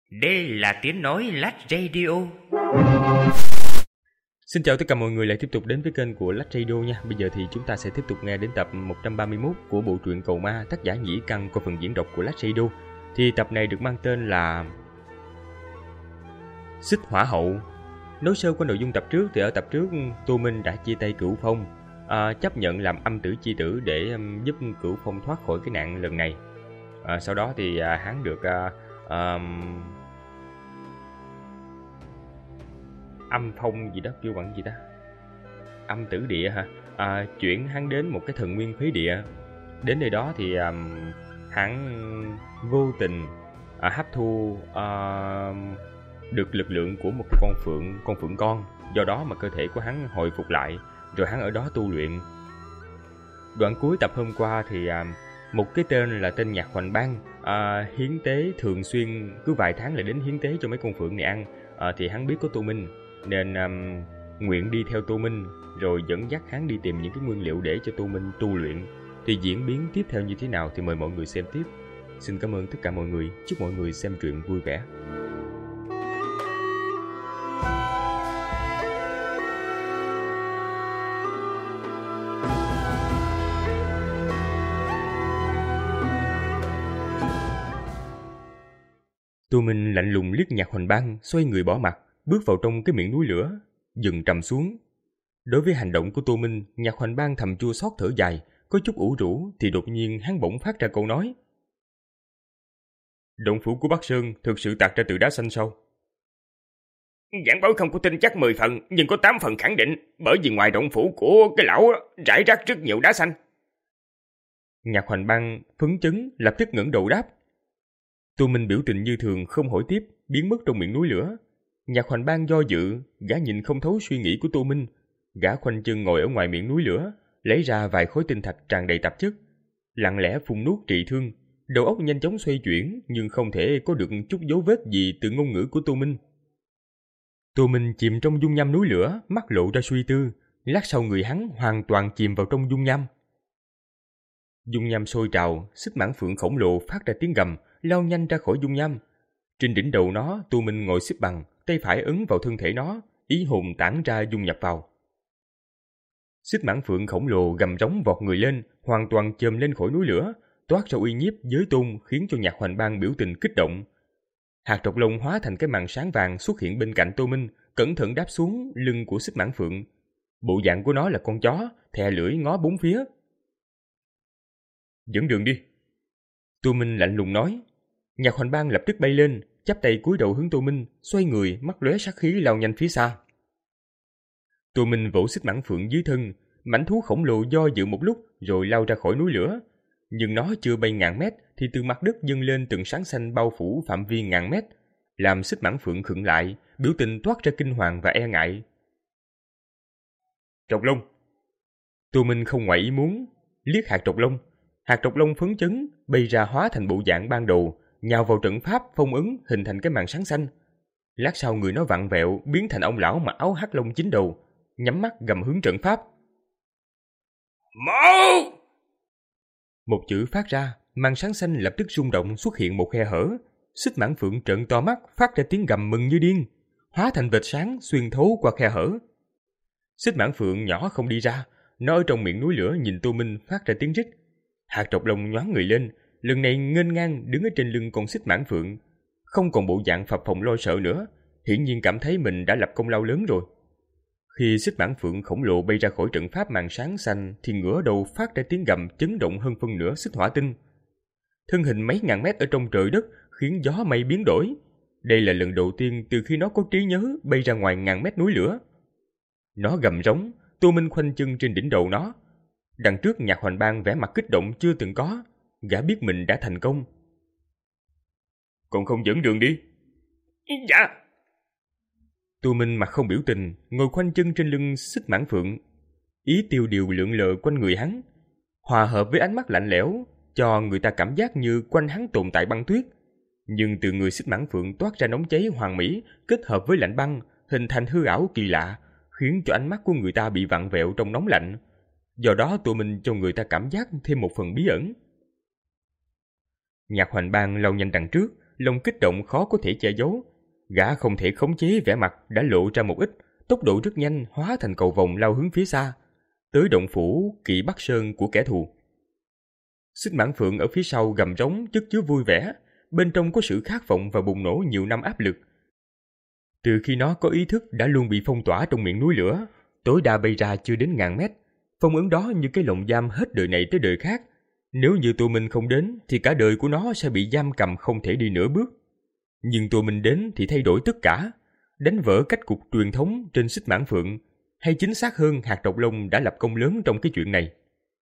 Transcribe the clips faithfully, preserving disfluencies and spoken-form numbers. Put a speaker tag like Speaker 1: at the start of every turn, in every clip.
Speaker 1: Đây là tiếng nói Lách Radio.
Speaker 2: Xin chào tất cả mọi người lại tiếp tục đến với kênh của Lách Radio nha. Bây giờ thì chúng ta sẽ tiếp tục nghe đến tập một trăm ba mươi mốt của bộ truyện Cầu Ma, tác giả Nhĩ Căn qua phần diễn đọc của Lách Radio. Thì tập này được mang tên là Xích Hỏa Hậu. Nói sơ qua nội dung tập trước thì ở tập trước Tô Minh đã chia tay Cửu Phong, à, chấp nhận làm âm tử chi tử để um, giúp Cửu Phong thoát khỏi cái nạn lần này. À, sau đó thì à, hắn được à, um, âm phong gì đó kêu bằng gì ta, âm tử địa hả, à, chuyển hắn đến một cái thần nguyên phế địa. Đến nơi đó thì um, hắn vô tình à, hấp thu uh, được lực lượng của một con phượng con phượng con, do đó mà cơ thể của hắn hồi phục lại, rồi hắn ở đó tu luyện. Đoạn cuối tập hôm qua thì uh, một cái tên là tên Nhạc Hoành Bang uh, hiến tế thường xuyên, cứ vài tháng lại đến hiến tế cho mấy con phượng này ăn. Uh, thì hắn biết có Tô Minh nên um, nguyện đi theo Tô Minh, rồi dẫn dắt hắn đi tìm những cái nguyên liệu để cho Tô Minh tu luyện. Thì diễn biến tiếp theo như thế nào thì mời mọi người xem tiếp. Xin cảm ơn tất cả mọi người, chúc mọi người xem truyện vui vẻ. Tô Minh lạnh lùng liếc Nhạc Hoành Bang, xoay người bỏ mặt, bước vào trong cái miệng núi lửa, dừng trầm xuống. Đối với hành động của Tô Minh, Nhạc Hoành Bang thầm chua xót thở dài, có chút ủ rũ thì đột nhiên hắn bỗng phát ra câu nói: Động phủ của Bắc Sơn thực sự tạc ra từ đá xanh sao?
Speaker 1: Giảng bối không có tin chắc mười phần, nhưng có tám phần khẳng định, bởi vì ngoài động phủ của cái lão rải rác rất nhiều đá xanh.
Speaker 2: Nhạc Hoành Bang phấn chấn lập tức ngẩng đầu đáp. Tô Minh biểu tình như thường, không hỏi tiếp, biến mất trong miệng núi lửa. Nhạc Hoành Bang do dự, gã nhìn không thấu suy nghĩ của Tô Minh. Gã khoanh chân ngồi ở ngoài miệng núi lửa, lấy ra vài khối tinh thạch tràn đầy tạp chất, lặng lẽ phun nuốt trị thương. Đầu óc nhanh chóng xoay chuyển, nhưng không thể có được chút dấu vết gì từ ngôn ngữ của Tô Minh. Tô Minh chìm trong dung nham núi lửa, mắt lộ ra suy tư. Lát sau người hắn hoàn toàn chìm vào trong dung nham. Dung nham sôi trào, xích mãng phượng khổng lồ phát ra tiếng gầm, lao nhanh ra khỏi dung nham. Trên đỉnh đầu nó, Tô Minh ngồi xếp bằng, tay phải ấn vào thân thể nó, ý hồn tản ra dung nhập vào. Xích mãng phượng khổng lồ gầm rống vọt người lên, hoàn toàn chồm lên khỏi núi lửa, toát ra uy nhiếp giới tôn, khiến cho Nhạc Hoành Bang biểu tình kích động. Hạt trọc lông hóa thành cái màn sáng vàng xuất hiện bên cạnh Tô Minh, cẩn thận đáp xuống lưng của xích mãng phượng. Bộ dạng của nó là con chó, thè lưỡi ngó bốn phía. Dẫn đường đi. Tô Minh lạnh lùng nói. Nhạc Hoành Bang lập tức bay lên, chắp tay cúi đầu hướng Tô Minh, xoay người, mắt lóe sát khí lao nhanh phía xa. Tô Minh vỗ xích mãng phượng dưới thân, mãnh thú khổng lồ do dự một lúc rồi lao ra khỏi núi lửa. Nhưng nó chưa bay ngàn mét thì từ mặt đất dâng lên từng sáng xanh bao phủ phạm vi ngàn mét, làm xích mãng phượng khựng lại, biểu tình toát ra kinh hoàng và e ngại. Trọc lông. Tô Minh không ngoại ý muốn, liếc hạt trọc lông. Hạt trọc lông phấn chấn, bay ra hóa thành bộ dạng ban đầu, nhào vào trận pháp phong ấn hình thành cái màn sáng xanh. Lát sau người nó vặn vẹo, biến thành ông lão mặc áo hắc lông chín đầu, nhắm mắt gầm hướng trận pháp.
Speaker 1: Mẫu!
Speaker 2: Một chữ phát ra, màn sáng xanh lập tức rung động, xuất hiện một khe hở. Xích mãng phượng trợn to mắt, phát ra tiếng gầm mừng như điên, hóa thành vệt sáng xuyên thấu qua khe hở. Xích mãng phượng nhỏ không đi ra, nó ở trong miệng núi lửa nhìn Tô Minh phát ra tiếng rít. Hạt trọc lông nhoáng người lên, lần này nghênh ngang đứng ở trên lưng con xích mãng phượng, không còn bộ dạng phập phồng lo sợ nữa, hiển nhiên cảm thấy mình đã lập công lao lớn rồi. Khi xích mãng phượng khổng lồ bay ra khỏi trận pháp màn sáng xanh thì ngửa đầu phát ra tiếng gầm chấn động hơn phân nửa xích hỏa tinh. Thân hình mấy ngàn mét ở trong trời đất khiến gió mây biến đổi. Đây là lần đầu tiên từ khi nó có trí nhớ bay ra ngoài ngàn mét núi lửa. Nó gầm rống, Tô Minh khoanh chân trên đỉnh đầu nó. Đằng trước Nhạc Hoành Bang vẻ mặt kích động chưa từng có, gã biết mình đã thành công. Còn không dẫn đường đi.
Speaker 1: Dạ.
Speaker 2: Tô Minh mặt không biểu tình, ngồi khoanh chân trên lưng xích mãng phượng. Ý tiêu điều lượn lờ quanh người hắn, hòa hợp với ánh mắt lạnh lẽo, cho người ta cảm giác như quanh hắn tồn tại băng tuyết. Nhưng từ người xích mãng phượng toát ra nóng cháy hoàn mỹ, kết hợp với lạnh băng, hình thành hư ảo kỳ lạ, khiến cho ánh mắt của người ta bị vặn vẹo trong nóng lạnh. Do đó Tô Minh cho người ta cảm giác thêm một phần bí ẩn. Nhạc Hoành Bang lao nhanh đằng trước, lòng kích động khó có thể che giấu. Gã không thể khống chế vẻ mặt đã lộ ra một ít, tốc độ rất nhanh hóa thành cầu vồng lao hướng phía xa, tới động phủ Kỵ Bắc Sơn của kẻ thù. Xích Mãn Phượng ở phía sau gầm rống chất chứa vui vẻ, bên trong có sự khát vọng và bùng nổ nhiều năm áp lực. Từ khi nó có ý thức đã luôn bị phong tỏa trong miệng núi lửa, tối đa bay ra chưa đến ngàn mét. Phong ấn đó như cái lồng giam hết đời này tới đời khác. Nếu như Tô Minh không đến thì cả đời của nó sẽ bị giam cầm không thể đi nửa bước. Nhưng Tô Minh đến thì thay đổi tất cả, đánh vỡ cách cục truyền thống trên Xích Mãn Phượng, hay chính xác hơn hạt độc lông đã lập công lớn trong cái chuyện này.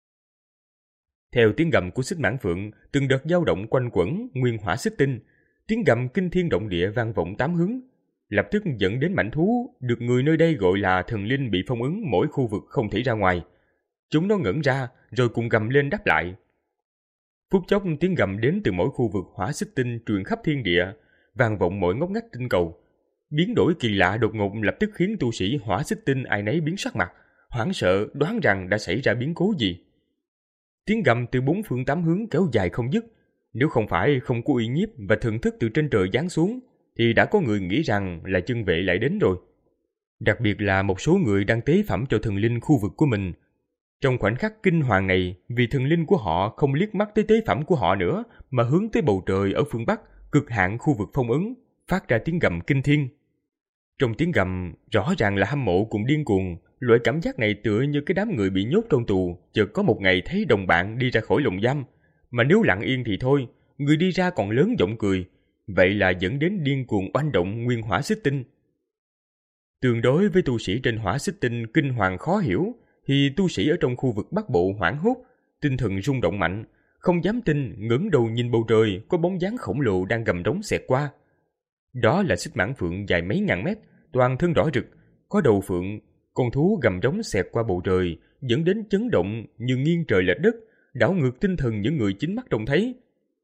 Speaker 2: Theo tiếng gầm của Xích Mãn Phượng, từng đợt dao động quanh quẩn nguyên hỏa xích tinh, tiếng gầm kinh thiên động địa vang vọng tám hướng, lập tức dẫn đến mãnh thú được người nơi đây gọi là thần linh bị phong ấn mỗi khu vực không thể ra ngoài. Chúng nó ngẩn ra rồi cùng gầm lên đáp lại. Phút chốc tiếng gầm đến từ mỗi khu vực hỏa xích tinh truyền khắp thiên địa, vang vọng mỗi ngóc ngách tinh cầu. Biến đổi kỳ lạ đột ngột lập tức khiến tu sĩ hỏa xích tinh ai nấy biến sắc mặt, hoảng sợ đoán rằng đã xảy ra biến cố gì. Tiếng gầm từ bốn phương tám hướng kéo dài không dứt. Nếu không phải không có uy nhiếp và thần thức từ trên trời giáng xuống, thì đã có người nghĩ rằng là chân vệ lại đến rồi. Đặc biệt là một số người đang tế phẩm cho thần linh khu vực của mình. Trong khoảnh khắc kinh hoàng này, vì thần linh của họ không liếc mắt tới tế phẩm của họ nữa, mà hướng tới bầu trời ở phương Bắc, cực hạn khu vực phong ấn, phát ra tiếng gầm kinh thiên. Trong tiếng gầm, rõ ràng là hâm mộ cùng điên cuồng. Loại cảm giác này tựa như cái đám người bị nhốt trong tù, chợt có một ngày thấy đồng bạn đi ra khỏi lồng giam. Mà nếu lặng yên thì thôi, người đi ra còn lớn giọng cười. Vậy là dẫn đến điên cuồng oanh động nguyên hỏa xích tinh. Tương đối với tu sĩ trên hỏa xích tinh kinh hoàng khó hiểu, thì tu sĩ ở trong khu vực Bắc Bộ hoảng hốt, tinh thần rung động mạnh, không dám tin, ngẩng đầu nhìn bầu trời có bóng dáng khổng lồ đang gầm rống xẹt qua. Đó là Xích Mãn Phượng dài mấy ngàn mét, toàn thân đỏ rực, có đầu phượng, con thú gầm rống xẹt qua bầu trời, dẫn đến chấn động như nghiêng trời lệch đất, đảo ngược tinh thần những người chính mắt trông thấy.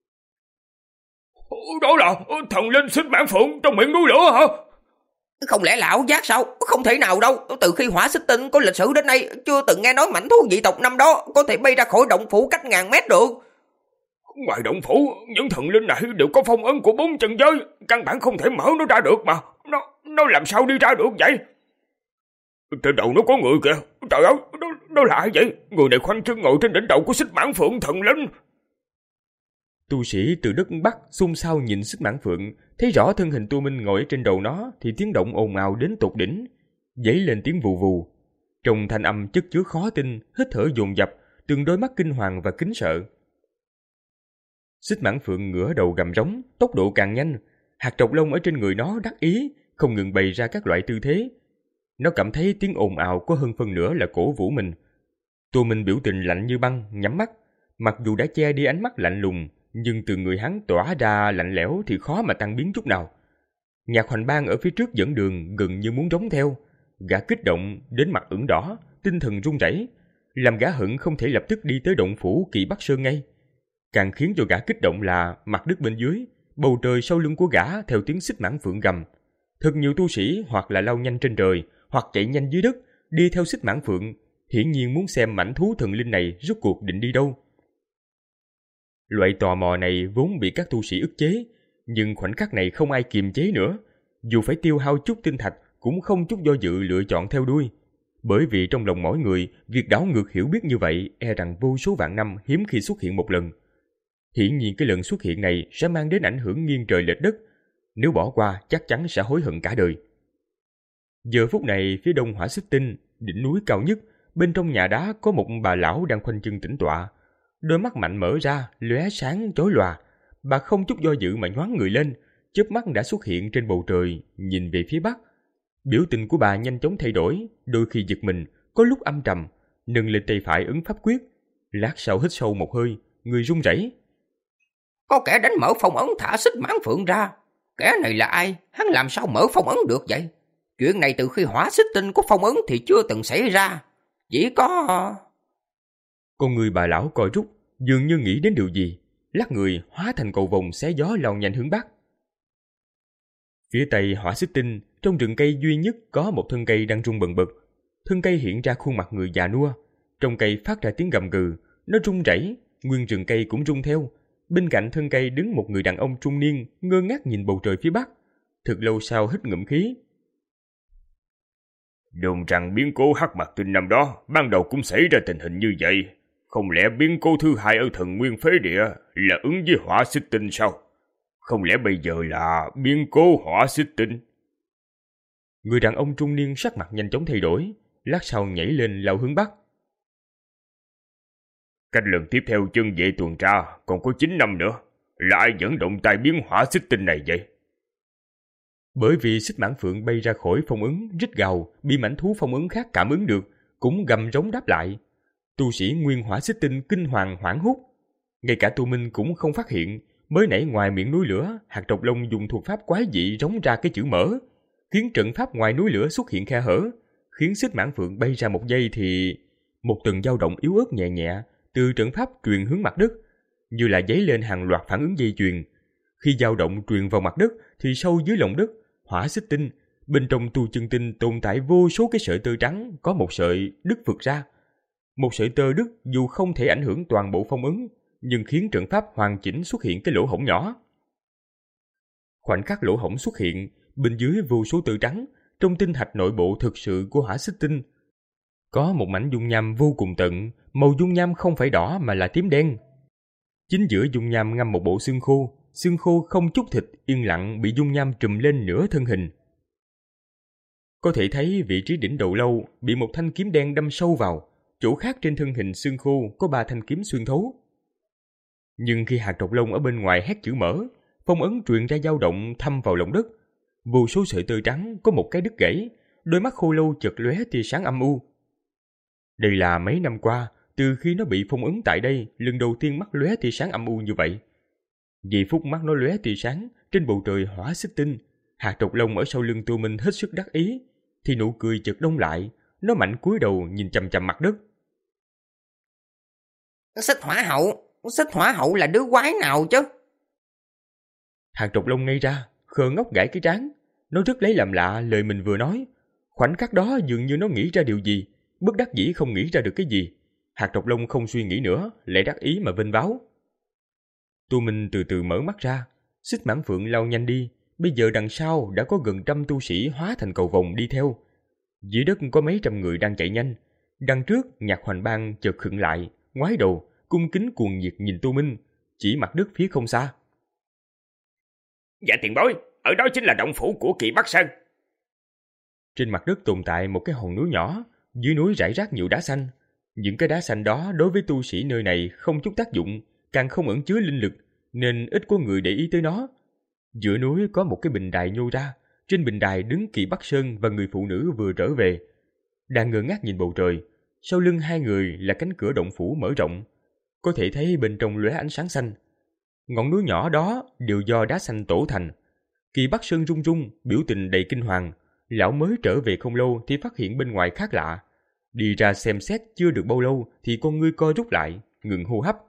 Speaker 1: Đó là thần linh Xích Mãn Phượng trong miệng núi lửa hả?
Speaker 3: Không lẽ là ảo giác sao? Không thể nào đâu. Từ khi hỏa xích tinh có lịch sử đến nay, chưa từng nghe nói mãnh thú dị tộc năm đó có thể bay ra khỏi động phủ cách ngàn mét được.
Speaker 1: Ngoài động phủ, những thần linh này đều có phong ấn của bốn chân giới, căn bản không thể mở nó ra được mà. Nó nó làm sao đi ra được vậy? Trên đầu nó có người kìa. Trời ơi, nó, nó là ai vậy? Người này khoanh chân ngồi trên đỉnh đầu của Xích Mãn Phượng thần linh.
Speaker 2: Tu sĩ từ đất Bắc xôn xao nhìn Xích Mãn Phượng, thấy rõ thân hình Tô Minh ngồi trên đầu nó thì tiếng động ồn ào đến tột đỉnh, dấy lên tiếng vù vù. Trong thanh âm chất chứa khó tin, hít thở dồn dập, từng đôi mắt kinh hoàng và kính sợ. Xích Mãn Phượng ngửa đầu gầm rống, tốc độ càng nhanh, hạt trọc lông ở trên người nó đắc ý, không ngừng bày ra các loại tư thế. Nó cảm thấy tiếng ồn ào có hơn phân nửa là cổ vũ mình. Tô Minh biểu tình lạnh như băng, nhắm mắt, mặc dù đã che đi ánh mắt lạnh lùng, nhưng từ người hắn tỏa ra lạnh lẽo thì khó mà tăng biến chút nào. Nhạc Hoành Bang ở phía trước dẫn đường gần như muốn rống theo, gã kích động đến mặt ửng đỏ, tinh thần run rẩy, làm gã hận không thể lập tức đi tới động phủ Kỵ Bắc Sơn ngay. Càng khiến cho gã kích động là mặt đất bên dưới, bầu trời sau lưng của gã theo tiếng Xích Mãn Phượng gầm. Thật nhiều tu sĩ hoặc là lao nhanh trên trời, hoặc chạy nhanh dưới đất, đi theo Xích Mãn Phượng, hiển nhiên muốn xem mãnh thú thần linh này rốt cuộc định đi đâu. Loại tò mò này vốn bị các tu sĩ ức chế, nhưng khoảnh khắc này không ai kiềm chế nữa. Dù phải tiêu hao chút tinh thạch, cũng không chút do dự lựa chọn theo đuôi. Bởi vì trong lòng mỗi người, việc đảo ngược hiểu biết như vậy e rằng vô số vạn năm hiếm khi xuất hiện một lần. Hiển nhiên cái lần xuất hiện này sẽ mang đến ảnh hưởng nghiêng trời lệch đất. Nếu bỏ qua chắc chắn sẽ hối hận cả đời. Giờ phút này phía đông hỏa xích tinh, đỉnh núi cao nhất, bên trong nhà đá có một bà lão đang khoanh chân tĩnh tọa. Đôi mắt mạnh mở ra, lóe sáng chói lòa. Bà không chút do dự mà nhoáng người lên, chớp mắt đã xuất hiện trên bầu trời, nhìn về phía bắc. Biểu tình của bà nhanh chóng thay đổi, đôi khi giật mình, có lúc âm trầm, nâng lên tay phải ấn pháp quyết. Lát sau hít sâu một hơi, người run rẩy.
Speaker 3: Có kẻ đánh mở phong ấn thả Xích Mãn Phượng ra. Kẻ này là ai? Hắn làm sao mở phong ấn được vậy? Chuyện này từ khi hỏa xích tinh có phong ấn thì chưa từng xảy ra. Chỉ có...
Speaker 2: Con người bà lão coi rút, dường như nghĩ đến điều gì, lắc người hóa thành cầu vồng xé gió lao nhanh hướng bắc. Phía tây hỏa xích tinh, trong rừng cây duy nhất có một thân cây đang rung bần bật. Thân cây hiện ra khuôn mặt người già nua, trong cây phát ra tiếng gầm gừ, nó rung rẩy, nguyên rừng cây cũng rung theo. Bên cạnh thân cây đứng một người đàn ông trung niên, ngơ ngác nhìn bầu trời phía bắc. Thật lâu sau hít ngụm khí.
Speaker 1: Đồn rằng biến cố hắc mặt tinh năm đó ban đầu cũng xảy ra tình hình như vậy. Không lẽ biến cố thứ hai ở thần nguyên phế địa là ứng với hỏa xích tinh sao? Không lẽ bây giờ là biến cố hỏa xích tinh?
Speaker 2: Người đàn ông trung niên sắc mặt nhanh chóng thay đổi, lát sau nhảy lên lao hướng bắc.
Speaker 1: Cách lần tiếp theo chân vệ tuần tra còn có chín năm nữa. Là ai dẫn động tai biến hỏa xích tinh này vậy?
Speaker 2: Bởi vì xích mãng phượng bay ra khỏi phong ấn, rít gào, bị mãnh thú phong ấn khác cảm ứng được, cũng gầm rống đáp lại. Tu sĩ nguyên hỏa xích tinh kinh hoàng hoảng hốt. Ngay cả Tu Minh cũng không phát hiện, mới nãy ngoài miệng núi lửa, hạt trọc lông dùng thuật pháp quái dị rống ra cái chữ mở, khiến trận pháp ngoài núi lửa xuất hiện khe hở, khiến xích mãng phượng bay ra một giây thì một từng dao động yếu ớt nhẹ nhẹ từ trận pháp truyền hướng mặt đất, như là dấy lên hàng loạt phản ứng dây chuyền. Khi dao động truyền vào mặt đất thì sâu dưới lòng đất, hỏa xích tinh, bên trong tu chân tinh tồn tại vô số cái sợi tơ trắng, có một sợi đứt vượt ra. Một sợi tơ đứt dù không thể ảnh hưởng toàn bộ phong ấn, nhưng khiến trận pháp hoàn chỉnh xuất hiện cái lỗ hổng nhỏ. Khoảnh khắc lỗ hổng xuất hiện, bên dưới vô số tơ trắng, trong tinh thạch nội bộ thực sự của hỏa xích tinh. Có một mảnh dung nham vô cùng tận, màu dung nham không phải đỏ mà là tím đen. Chính giữa dung nham ngâm một bộ xương khô, xương khô không chút thịt, yên lặng bị dung nham trùm lên nửa thân hình. Có thể thấy vị trí đỉnh đầu lâu bị một thanh kiếm đen đâm sâu vào, chỗ khác trên thân hình xương khô có ba thanh kiếm xuyên thấu. Nhưng khi hạt trọc lông ở bên ngoài hét chữ mở, phong ấn truyền ra dao động thâm vào lòng đất. Vô số sợi tơ trắng có một cái đứt gãy, đôi mắt khô lâu chợt lóe tia sáng âm u. Đây là mấy năm qua, từ khi nó bị phong ấn tại đây, lần đầu tiên mắt lóe tia sáng âm u như vậy. Vì phút mắt nó lóe tia sáng, trên bầu trời hỏa xích tinh, hạt trọc lông ở sau lưng Tu Minh hết sức đắc ý, thì nụ cười chợt đông lại, nó mạnh cúi đầu nhìn chằm chằm mặt đất.
Speaker 3: Xích hỏa hậu, xích hỏa hậu là đứa quái nào chứ?
Speaker 2: Hạt trọc lông ngây ra, khờ ngốc gãi cái trán, nó rất lấy làm lạ lời mình vừa nói. Khoảnh khắc đó dường như nó nghĩ ra điều gì, bất đắc dĩ không nghĩ ra được cái gì. Hạt trọc lông không suy nghĩ nữa, lại đắc ý mà vênh váo. Tu Minh từ từ mở mắt ra, xích mãng phượng lao nhanh đi. Bây giờ đằng sau đã có gần trăm tu sĩ hóa thành cầu vồng đi theo. Dưới đất có mấy trăm người đang chạy nhanh. Đằng trước, Nhạc Hoành Bang chợt khựng lại, ngoái đầu, cung kính cuồng nhiệt nhìn Tu Minh, chỉ mặt đất phía không xa.
Speaker 1: Dạ tiền bối, ở đó chính là động phủ của Kỵ Bắc Sơn.
Speaker 2: Trên mặt đất tồn tại một cái hòn núi nhỏ, dưới núi rải rác nhiều đá xanh. Những cái đá xanh đó đối với tu sĩ nơi này không chút tác dụng, càng không ẩn chứa linh lực, nên ít có người để ý tới nó. Giữa núi có một cái bình đài nhô ra, trên bình đài đứng Kỵ Bắc Sơn và người phụ nữ vừa trở về. Đang ngơ ngác nhìn bầu trời, sau lưng hai người là cánh cửa động phủ mở rộng, có thể thấy bên trong lóe ánh sáng xanh. Ngọn núi nhỏ đó đều do đá xanh tổ thành. Kỵ Bắc Sơn rung rung, biểu tình đầy kinh hoàng. Lão mới trở về không lâu thì phát hiện bên ngoài khác lạ. Đi ra xem xét chưa được bao lâu thì con ngươi co rút lại, ngừng hô hấp.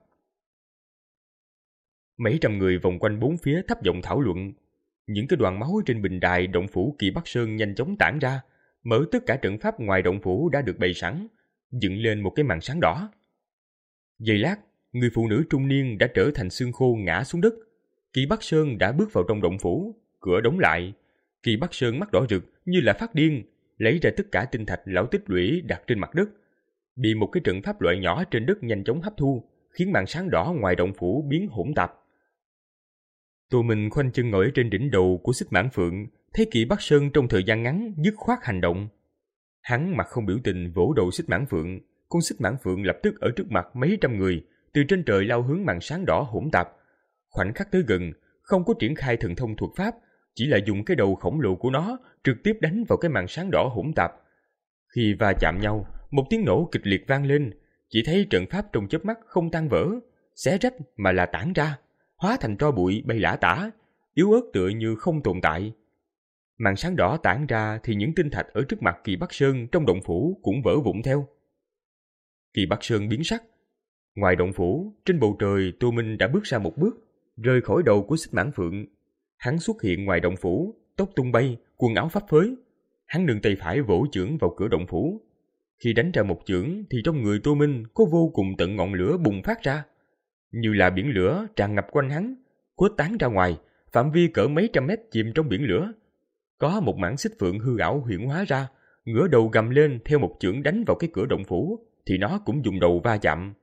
Speaker 2: Mấy trăm người vòng quanh bốn phía thấp giọng thảo luận. Những cái đoàn máu trên bình đài động phủ Kỵ Bắc Sơn nhanh chóng tản ra, mở tất cả trận pháp ngoài động phủ đã được bày sẵn, dựng lên một cái màn sáng đỏ. Giây lát, người phụ nữ trung niên đã trở thành xương khô ngã xuống đất. Kỵ Bắc Sơn đã bước vào trong động phủ, cửa đóng lại. Kỵ Bắc Sơn mắt đỏ rực như là phát điên, lấy ra tất cả tinh thạch lão tích lũy đặt trên mặt đất. Bị một cái trận pháp loại nhỏ trên đất nhanh chóng hấp thu, khiến màn sáng đỏ ngoài động phủ biến hỗn tạp. Tô Minh khoanh chân ngồi trên đỉnh đầu của xích mãng phượng, thấy Kỵ Bắc Sơn trong thời gian ngắn dứt khoát hành động. Hắn mặt không biểu tình vỗ đầu xích mãng phượng, con xích mãng phượng lập tức ở trước mặt mấy trăm người, từ trên trời lao hướng màn sáng đỏ hỗn tạp. Khoảnh khắc tới gần, không có triển khai thần thông thuật pháp, chỉ là dùng cái đầu khổng lồ của nó trực tiếp đánh vào cái màn sáng đỏ hỗn tạp. Khi va chạm nhau, một tiếng nổ kịch liệt vang lên, chỉ thấy trận pháp trong chớp mắt không tan vỡ, xé rách mà là tản ra, hóa thành tro bụi bay lả tả, yếu ớt tựa như không tồn tại. Màn sáng đỏ tản ra thì những tinh thạch ở trước mặt Kỵ Bắc Sơn trong động phủ cũng vỡ vụn theo. Kỵ Bắc Sơn biến sắc. Ngoài động phủ, trên bầu trời, Tô Minh đã bước ra một bước, rời khỏi đầu của xích mãng phượng. Hắn xuất hiện ngoài động phủ, tóc tung bay, quần áo phấp phới. Hắn nâng tay phải vỗ chưởng vào cửa động phủ. Khi đánh ra một chưởng thì trong người Tô Minh có vô cùng tận ngọn lửa bùng phát ra. Như là biển lửa tràn ngập quanh hắn, khuếch tán ra ngoài, phạm vi cỡ mấy trăm mét chìm trong biển lửa. Có một mảng xích phượng hư ảo huyễn hóa ra, ngửa đầu gầm lên theo một chưởng đánh vào cái cửa động phủ, thì nó cũng dùng đầu va chạm.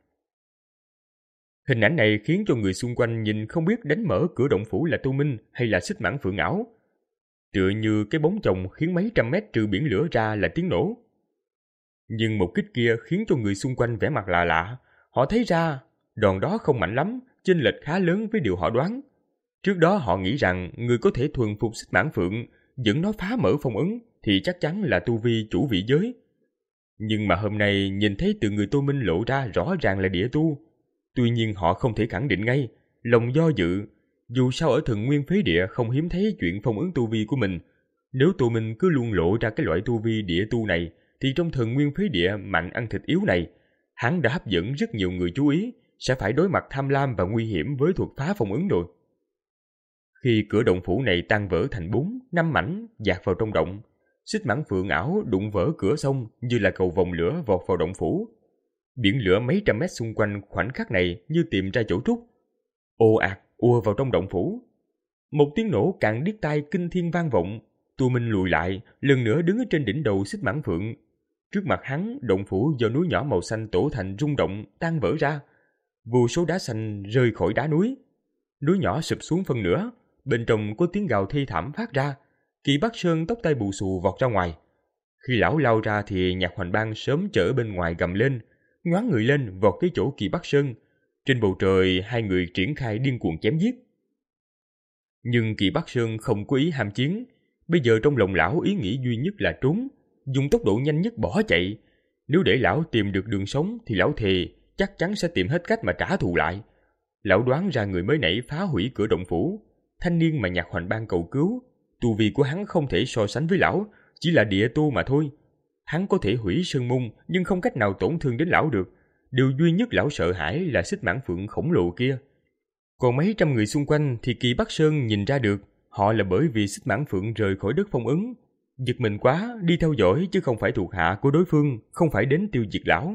Speaker 2: Hình ảnh này khiến cho người xung quanh nhìn không biết đánh mở cửa động phủ là Tô Minh hay là xích mãng phượng ảo. Tựa như cái bóng chồng khiến mấy trăm mét trừ biển lửa ra là tiếng nổ. Nhưng một kích kia khiến cho người xung quanh vẻ mặt lạ lạ. Họ thấy ra đòn đó không mạnh lắm, chênh lệch khá lớn với điều họ đoán. Trước đó họ nghĩ rằng người có thể thuần phục xích mãng phượng dẫn nó phá mở phong ấn thì chắc chắn là tu vi chủ vị giới. Nhưng mà hôm nay nhìn thấy từ người Tô Minh lộ ra rõ ràng là địa tu. Tuy nhiên họ không thể khẳng định ngay, lòng do dự. Dù sao ở Thần Nguyên Phế Địa không hiếm thấy chuyện phong ấn tu vi của mình. Nếu Tô Minh cứ luôn lộ ra cái loại tu vi địa tu này, thì trong Thần Nguyên Phế Địa mạnh ăn thịt yếu này, hắn đã hấp dẫn rất nhiều người chú ý, sẽ phải đối mặt tham lam và nguy hiểm với thuật phá phong ấn rồi. Khi cửa động phủ này tan vỡ thành bốn, năm mảnh dạt vào trong động, xích mãng phượng ảo đụng vỡ cửa sông như là cầu vòng lửa vọt vào động phủ. Biển lửa mấy trăm mét xung quanh khoảnh khắc này như tìm ra chỗ trút, ồ ạt ùa vào trong động phủ. Một tiếng nổ càng điếc tai kinh thiên vang vọng. Tô Minh lùi lại, lần nữa đứng ở trên đỉnh đầu xích mãng phượng. Trước mặt hắn, động phủ do núi nhỏ màu xanh tổ thành rung động, tan vỡ ra. Vô số đá xanh rơi khỏi đá núi. Núi nhỏ sụp xuống phân nửa, bên trong có tiếng gào thê thảm phát ra. Kỳ Bắc Sơn tóc tai bù xù vọt ra ngoài. Khi lão lao ra thì Nhạc Hoành Bang sớm chở bên ngoài gầm lên, nhoáng người lên vọt tới chỗ Kỳ Bắc Sơn. Trên bầu trời hai người triển khai điên cuồng chém giết. Nhưng Kỳ Bắc Sơn không có ý ham chiến. Bây giờ trong lòng lão ý nghĩ duy nhất là trốn, dùng tốc độ nhanh nhất bỏ chạy. Nếu để lão tìm được đường sống thì lão thề chắc chắn sẽ tìm hết cách mà trả thù lại. Lão đoán ra người mới nãy phá hủy cửa động phủ, thanh niên mà Nhạc Hoành Bang cầu cứu, tu vi của hắn không thể so sánh với lão, chỉ là địa tu mà thôi. Hắn có thể hủy sơn môn nhưng không cách nào tổn thương đến lão được. Điều duy nhất lão sợ hãi là xích mãng phượng khổng lồ kia. Còn mấy trăm người xung quanh thì Kỳ Bắc Sơn nhìn ra được họ là bởi vì xích mãng phượng rời khỏi đất phong ấn. Giật mình quá, đi theo dõi chứ không phải thuộc hạ của đối phương, không phải đến tiêu diệt lão.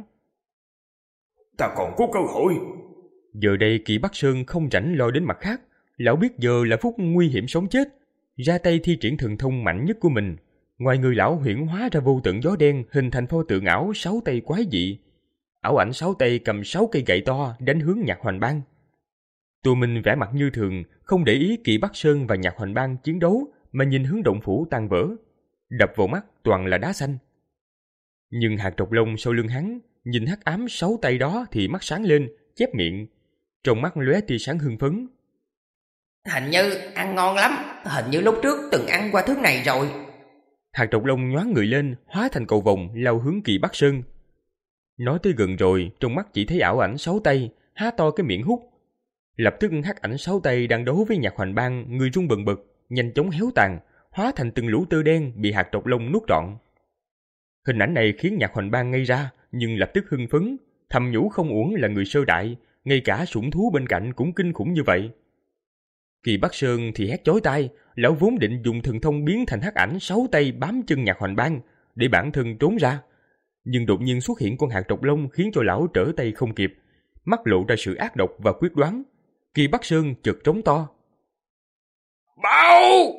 Speaker 1: Ta còn có cơ hội.
Speaker 2: Giờ đây Kỳ Bắc Sơn không rảnh lo đến mặt khác. Lão biết giờ là phút nguy hiểm sống chết, ra tay thi triển thần thông mạnh nhất của mình. Ngoài người lão huyễn hóa ra vô tận gió đen, hình thành pho tượng ảo sáu tay quái dị. Ảo ảnh sáu tay cầm sáu cây gậy to đánh hướng Nhạc Hoành Bang. Tô Minh vẻ mặt như thường, không để ý Kỳ Bắc Sơn và Nhạc Hoành Bang chiến đấu, mà nhìn hướng động phủ tan vỡ. Đập vào mắt toàn là đá xanh. Nhưng hạt trọc lông sau lưng hắn nhìn hắc ám sáu tay đó thì mắt sáng lên, chép miệng, trong mắt lóe tia sáng hưng phấn.
Speaker 3: Hình như ăn ngon lắm, hình như lúc trước từng ăn qua thứ này rồi.
Speaker 2: Hạt trọc lông nhoáng người lên, hóa thành cầu vồng lao hướng Kỳ Bắc Sơn. Nói tới gần rồi, trong mắt chỉ thấy ảo ảnh sáu tay há to cái miệng hút. Lập tức hắc ảnh sáu tay đang đấu với Nhạc Hoành Bang, người rung bần bật, nhanh chóng héo tàn, hóa thành từng lũ tơ đen bị hạt trọc lông nuốt trọn. Hình ảnh này khiến Nhạc Hoành Bang ngây ra, nhưng lập tức hưng phấn, thầm nhủ không uổng là người sơ đại, ngay cả sủng thú bên cạnh cũng kinh khủng như vậy. Kỳ Bắc Sơn thì hét chói tai, lão vốn định dùng thần thông biến thành hắc ảnh sáu tay bám chân Nhạc Hoành Bang để bản thân trốn ra, nhưng đột nhiên xuất hiện con hạt trọc lông khiến cho lão trở tay không kịp, mắt lộ ra sự ác độc và quyết đoán. Kỳ Bắc Sơn chợt trống to.
Speaker 1: Bao!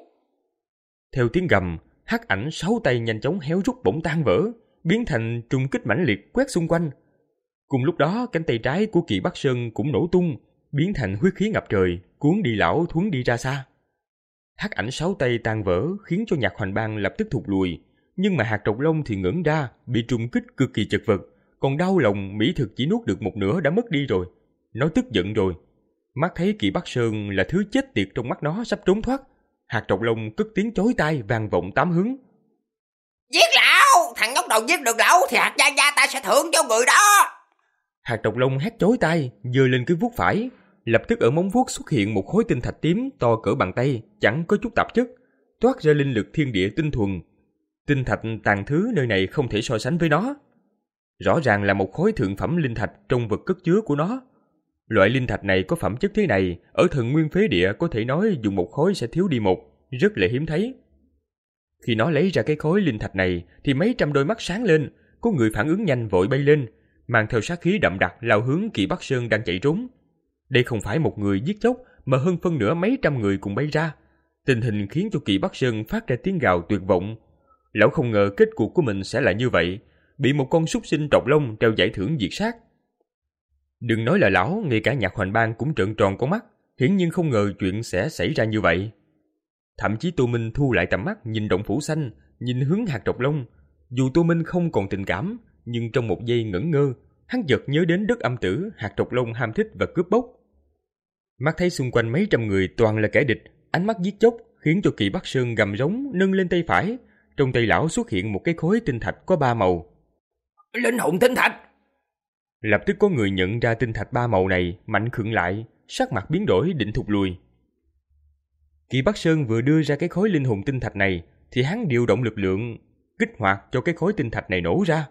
Speaker 2: Theo tiếng gầm, hắc ảnh sáu tay nhanh chóng héo rút bỗng tan vỡ, biến thành trùng kích mãnh liệt quét xung quanh. Cùng lúc đó, cánh tay trái của Kỳ Bắc Sơn cũng nổ tung, biến thành huyết khí ngập trời, cuốn đi lão thuấn đi ra xa. Hắc ảnh sáu tay tan vỡ khiến cho Nhạc Hoành Bang lập tức thụt lùi, nhưng mà hạt trọc lông thì ngẩng ra, bị trùng kích cực kỳ chật vật, còn đau lòng mỹ thực chỉ nuốt được một nửa đã mất đi rồi. Nó tức giận rồi. Mắt thấy Kỳ Bắc Sơn là thứ chết tiệt trong mắt nó sắp trốn thoát, hạt trọc lông cất tiếng chói tai vang vọng tám hướng.
Speaker 3: Giết lão! Thằng nhóc đầu giết được lão thì hạt gia gia ta sẽ thưởng cho người đó!
Speaker 2: Hạt trọc lông hét chói tai, giơ lên cái vuốt phải. Lập tức ở móng vuốt xuất hiện một khối tinh thạch tím to cỡ bàn tay, chẳng có chút tạp chất, toát ra linh lực thiên địa tinh thuần. Tinh thạch tàn thứ nơi này không thể so sánh với nó. Rõ ràng là một khối thượng phẩm linh thạch trong vật cất chứa của nó. Loại linh thạch này có phẩm chất thế này, ở Thần Nguyên Phế Địa có thể nói dùng một khối sẽ thiếu đi một, rất là hiếm thấy. Khi nó lấy ra cái khối linh thạch này thì mấy trăm đôi mắt sáng lên, có người phản ứng nhanh vội bay lên, mang theo sát khí đậm đặc lao hướng Kỳ Bắc Sơn đang chạy trốn. Đây không phải một người giết chóc, mà hơn phân nửa mấy trăm người cùng bay ra. Tình hình khiến cho Kỳ Bắc Sơn phát ra tiếng gào tuyệt vọng. Lão không ngờ kết cục của mình sẽ là như vậy, bị một con súc sinh trọc lông treo giải thưởng diệt sát. Đừng nói là lão, ngay cả Nhạc Hoành Bang cũng trợn tròn con mắt, hiển nhiên không ngờ chuyện sẽ xảy ra như vậy. Thậm chí Tô Minh thu lại tầm mắt nhìn động phủ xanh, nhìn hướng hạt trọc lông. Dù Tô Minh không còn tình cảm, nhưng trong một giây ngẩn ngơ, hắn chợt nhớ đến đất âm tử hạt trọc lông ham thích và cướp bóc. Mắt thấy xung quanh mấy trăm người toàn là kẻ địch, ánh mắt giết chóc khiến cho Kỳ Bắc Sơn gầm rống nâng lên tay phải. Trong tay lão xuất hiện một cái khối tinh thạch có ba màu.
Speaker 3: Linh hồn tinh thạch!
Speaker 2: Lập tức có người nhận ra tinh thạch ba màu này, mạnh khựng lại, sắc mặt biến đổi định thụt lùi. Kỳ Bắc Sơn vừa đưa ra cái khối linh hồn tinh thạch này, thì hắn điều động lực lượng, kích hoạt cho cái khối tinh thạch này nổ ra.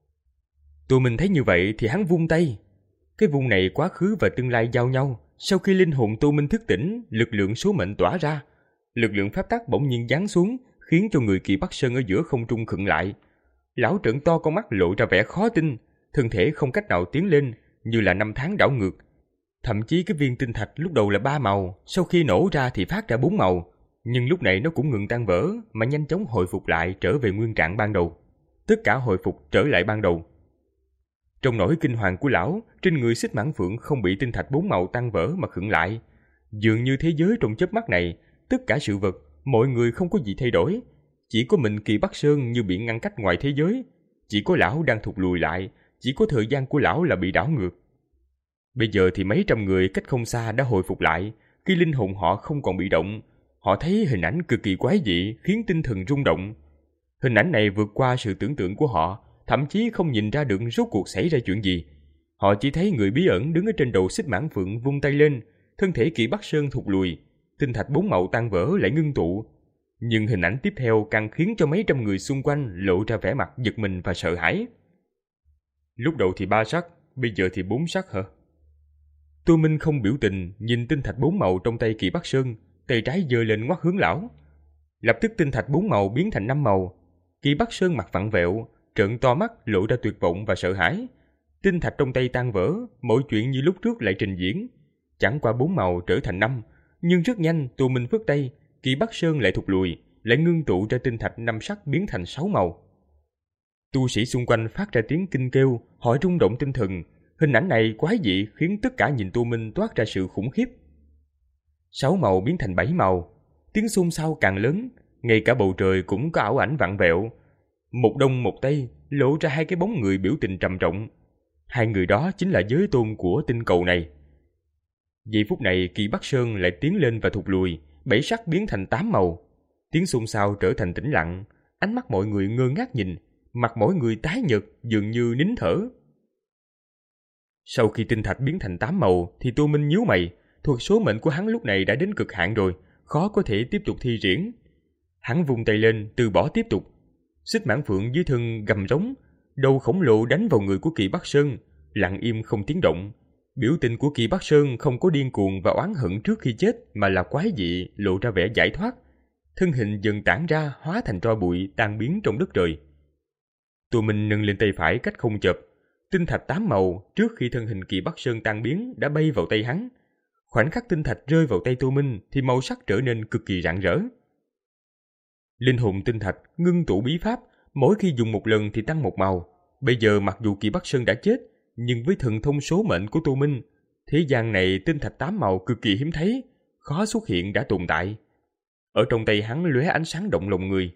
Speaker 2: Tụi mình thấy như vậy thì hắn vung tay. Cái vung này quá khứ và tương lai giao nhau. Sau khi linh hồn Tô Minh thức tỉnh, lực lượng số mệnh tỏa ra. Lực lượng pháp tắc bỗng nhiên giáng xuống, khiến cho người Kỳ Bắc Sơn ở giữa không trung khựng lại. Lão trợn to con mắt lộ ra vẻ khó tin, thân thể không cách nào tiến lên, như là năm tháng đảo ngược. Thậm chí cái viên tinh thạch lúc đầu là ba màu, sau khi nổ ra thì phát ra bốn màu, nhưng lúc này nó cũng ngừng tan vỡ mà nhanh chóng hồi phục lại trở về nguyên trạng ban đầu. Tất cả hồi phục trở lại ban đầu. Trong nỗi kinh hoàng của lão, trên người Xích Mãn Phượng không bị tinh thạch bốn màu tan vỡ mà khựng lại. Dường như thế giới trong chớp mắt này, tất cả sự vật, mọi người không có gì thay đổi. Chỉ có mình Kỳ Bắc Sơn như bị ngăn cách ngoài thế giới. Chỉ có lão đang thụt lùi lại, chỉ có thời gian của lão là bị đảo ngược. Bây giờ thì mấy trăm người cách không xa đã hồi phục lại, khi linh hồn họ không còn bị động. Họ thấy hình ảnh cực kỳ quái dị khiến tinh thần rung động. Hình ảnh này vượt qua sự tưởng tượng của họ, thậm chí không nhìn ra được rốt cuộc xảy ra chuyện gì. Họ chỉ thấy người bí ẩn đứng ở trên đầu Xích Mãn Phượng vung tay lên, thân thể Kỳ Bắc Sơn thụt lùi, tinh thạch bốn màu tan vỡ lại ngưng tụ. Nhưng hình ảnh tiếp theo càng khiến cho mấy trăm người xung quanh lộ ra vẻ mặt giật mình và sợ hãi. Lúc đầu thì ba sắc, bây giờ thì bốn sắc hả? Tô Minh không biểu tình nhìn tinh thạch bốn màu trong tay Kỳ Bắc Sơn, tay trái giơ lên ngoắt hướng lão. Lập tức tinh thạch bốn màu biến thành năm màu. Kỳ Bắc Sơn mặt vặn vẹo, trợn to mắt lộ ra tuyệt vọng và sợ hãi. Tinh thạch trong tay tan vỡ, mọi chuyện như lúc trước lại trình diễn. Chẳng qua bốn màu trở thành năm, nhưng rất nhanh Tô Minh phất tay, Kỳ Bắc Sơn lại thụt lùi, lại ngưng tụ ra tinh thạch năm sắc biến thành sáu màu. Tu sĩ xung quanh phát ra tiếng kinh kêu, họ rung động tinh thần. Hình ảnh này quái dị khiến tất cả nhìn Tô Minh toát ra sự khủng khiếp. Sáu màu biến thành bảy màu, tiếng xôn xao càng lớn, ngay cả bầu trời cũng có ảo ảnh vặn vẹo. Một đông một tây lộ ra hai cái bóng người biểu tình trầm trọng. Hai người đó chính là giới tôn của tinh cầu này. Giây phút này Kỳ Bắc Sơn lại tiến lên và thụt lùi, bảy sắc biến thành tám màu. Tiếng xôn xao trở thành tĩnh lặng, ánh mắt mọi người ngơ ngác nhìn, mặt mỗi người tái nhợt dường như nín thở. Sau khi tinh thạch biến thành tám màu thì Tô Minh nhíu mày, thuật số mệnh của hắn lúc này đã đến cực hạn rồi, khó có thể tiếp tục thi triển. Hắn vung tay lên từ bỏ tiếp tục. Xích Mãn Phượng dưới thân gầm rống, đầu khổng lồ đánh vào người của Kỳ Bắc Sơn, lặng im không tiếng động. Biểu tình của Kỳ Bắc Sơn không có điên cuồng và oán hận trước khi chết, mà là quái dị, lộ ra vẻ giải thoát. Thân hình dần tản ra, hóa thành tro bụi tan biến trong đất trời. Tô Minh nâng lên tay phải cách không chợp, tinh thạch tám màu trước khi thân hình Kỳ Bắc Sơn tan biến đã bay vào tay hắn. Khoảnh khắc tinh thạch rơi vào tay Tô Minh thì màu sắc trở nên cực kỳ rạng rỡ. Linh hồn tinh thạch ngưng tụ bí pháp, mỗi khi dùng một lần thì tăng một màu. Bây giờ mặc dù Kỳ Bắc Sơn đã chết, nhưng với thần thông số mệnh của Tô Minh, thế gian này tinh thạch tám màu cực kỳ hiếm thấy, khó xuất hiện đã tồn tại. Ở trong tay hắn lóe ánh sáng động lòng người.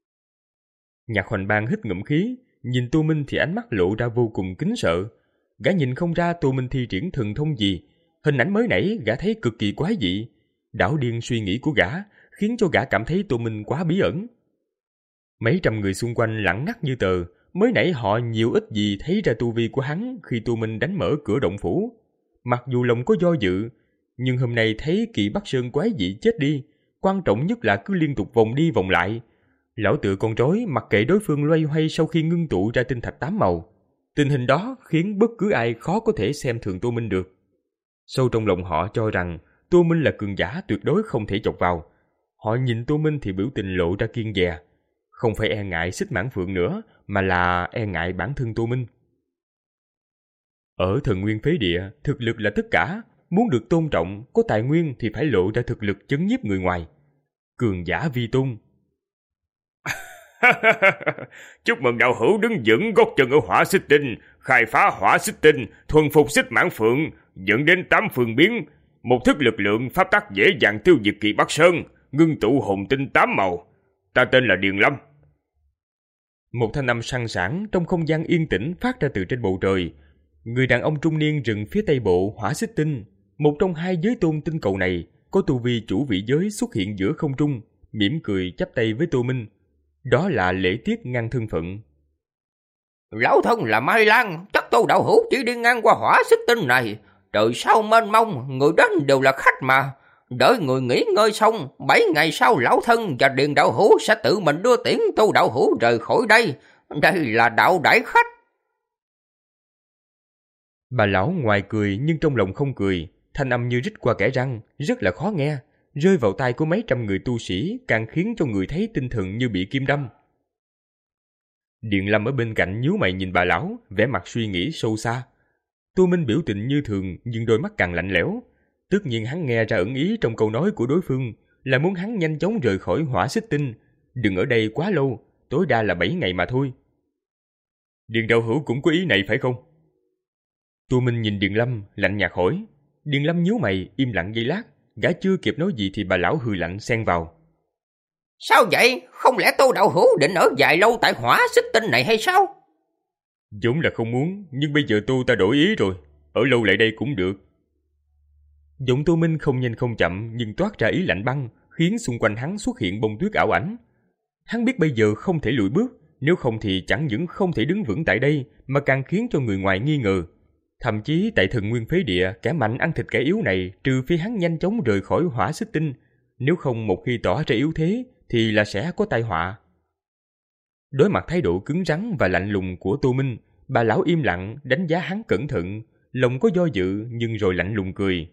Speaker 2: Nhạc Hoành Bang hít ngụm khí, nhìn Tô Minh thì ánh mắt lộ ra vô cùng kính sợ. Gã nhìn không ra Tô Minh thi triển thần thông gì. Hình ảnh mới nãy gã thấy cực kỳ quái dị. Đảo điên suy nghĩ của gã khiến cho gã cảm thấy Tô Minh quá bí ẩn. Mấy trăm người xung quanh lặng ngắt như tờ. Mới nãy họ nhiều ít gì thấy ra tu vi của hắn khi Tô Minh đánh mở cửa động phủ. Mặc dù lòng có do dự, nhưng hôm nay thấy Kỳ Bắc Sơn quái dị chết đi, quan trọng nhất là cứ liên tục vòng đi vòng lại. Lão tựa con rối mặc kệ đối phương loay hoay sau khi ngưng tụ ra tinh thạch tám màu. Tình hình đó khiến bất cứ ai khó có thể xem thường Tô Minh được. Sâu trong lòng họ cho rằng Tô Minh là cường giả tuyệt đối không thể chọc vào. Họ nhìn Tô Minh thì biểu tình lộ ra kiêng dè. Không phải e ngại Xích Mãn Phượng nữa, mà là e ngại bản thân Tô Minh. Ở Thần Nguyên Phế Địa, thực lực là tất cả. muốn được tôn trọng, có tài nguyên thì phải lộ ra thực lực chấn nhiếp người ngoài. Cường giả vi tôn.
Speaker 1: Chúc mừng đạo hữu đứng vững gót chân ở hỏa xích tinh, khai phá hỏa xích tinh, thuần phục xích mãn phượng, dẫn đến tám phương biến, một thức lực lượng pháp tắc dễ dàng tiêu diệt Kỳ Bắc Sơn, ngưng tụ hồn tinh tám màu. Ta tên là Điền Lâm.
Speaker 2: Một thanh âm sang sảng trong không gian yên tĩnh phát ra từ trên bầu trời. Người đàn ông trung niên rừng phía tây bộ hỏa xích tinh, một trong hai giới tôn tinh cầu này, có tu vi chủ vị giới xuất hiện giữa không trung, mỉm cười chắp tay với Tô Minh. Đó là lễ tiết ngang thân phận.
Speaker 3: Lão thân là Mai Lan, chắc Tô đạo hữu chỉ đi ngang qua hỏa xích tinh này. Trời sao mênh mông, người đến đều là khách mà. Đợi người nghỉ ngơi xong, bảy ngày sau lão thân và Điền đạo hữu sẽ tự mình đưa tiễn Tô đạo hữu rời khỏi đây. Đây là đạo đãi khách.
Speaker 2: Bà lão ngoài cười nhưng trong lòng không cười, thanh âm như rít qua kẽ răng, rất là khó nghe, rơi vào tai của mấy trăm người tu sĩ càng khiến cho người thấy tinh thần như bị kim đâm. Điền Lâm ở bên cạnh nhíu mày nhìn bà lão, vẻ mặt suy nghĩ sâu xa. Tô Minh biểu tình như thường nhưng đôi mắt càng lạnh lẽo. Tất nhiên hắn nghe ra ẩn ý trong câu nói của đối phương là muốn hắn nhanh chóng rời khỏi hỏa xích tinh, đừng ở đây quá lâu, tối đa là bảy ngày mà thôi. Điền đạo hữu cũng có ý này phải không? Tô Minh nhìn Điền Lâm, lạnh nhạt hỏi. Điền Lâm nhíu mày, im lặng giây lát, gã chưa kịp nói gì thì bà lão hừ lạnh xen vào.
Speaker 3: Sao vậy? Không lẽ Tô đạo hữu định ở dài lâu tại hỏa xích tinh này hay sao?
Speaker 2: Vốn là không muốn, nhưng bây giờ Tô ta đổi ý rồi, ở lâu lại đây cũng được. Giọng Tô Minh không nhanh không chậm nhưng toát ra ý lạnh băng, khiến xung quanh hắn xuất hiện bông tuyết ảo ảnh. Hắn biết bây giờ không thể lùi bước, nếu không thì chẳng những không thể đứng vững tại đây mà càng khiến cho người ngoài nghi ngờ. Thậm chí tại Thần Nguyên Phế Địa, kẻ mạnh ăn thịt kẻ yếu này, trừ phi hắn nhanh chóng rời khỏi hỏa xích tinh, nếu không một khi tỏ ra yếu thế thì là sẽ có tai họa. Đối mặt thái độ cứng rắn và lạnh lùng của Tô Minh, bà lão im lặng đánh giá hắn cẩn thận, lòng có do dự nhưng rồi lạnh lùng cười.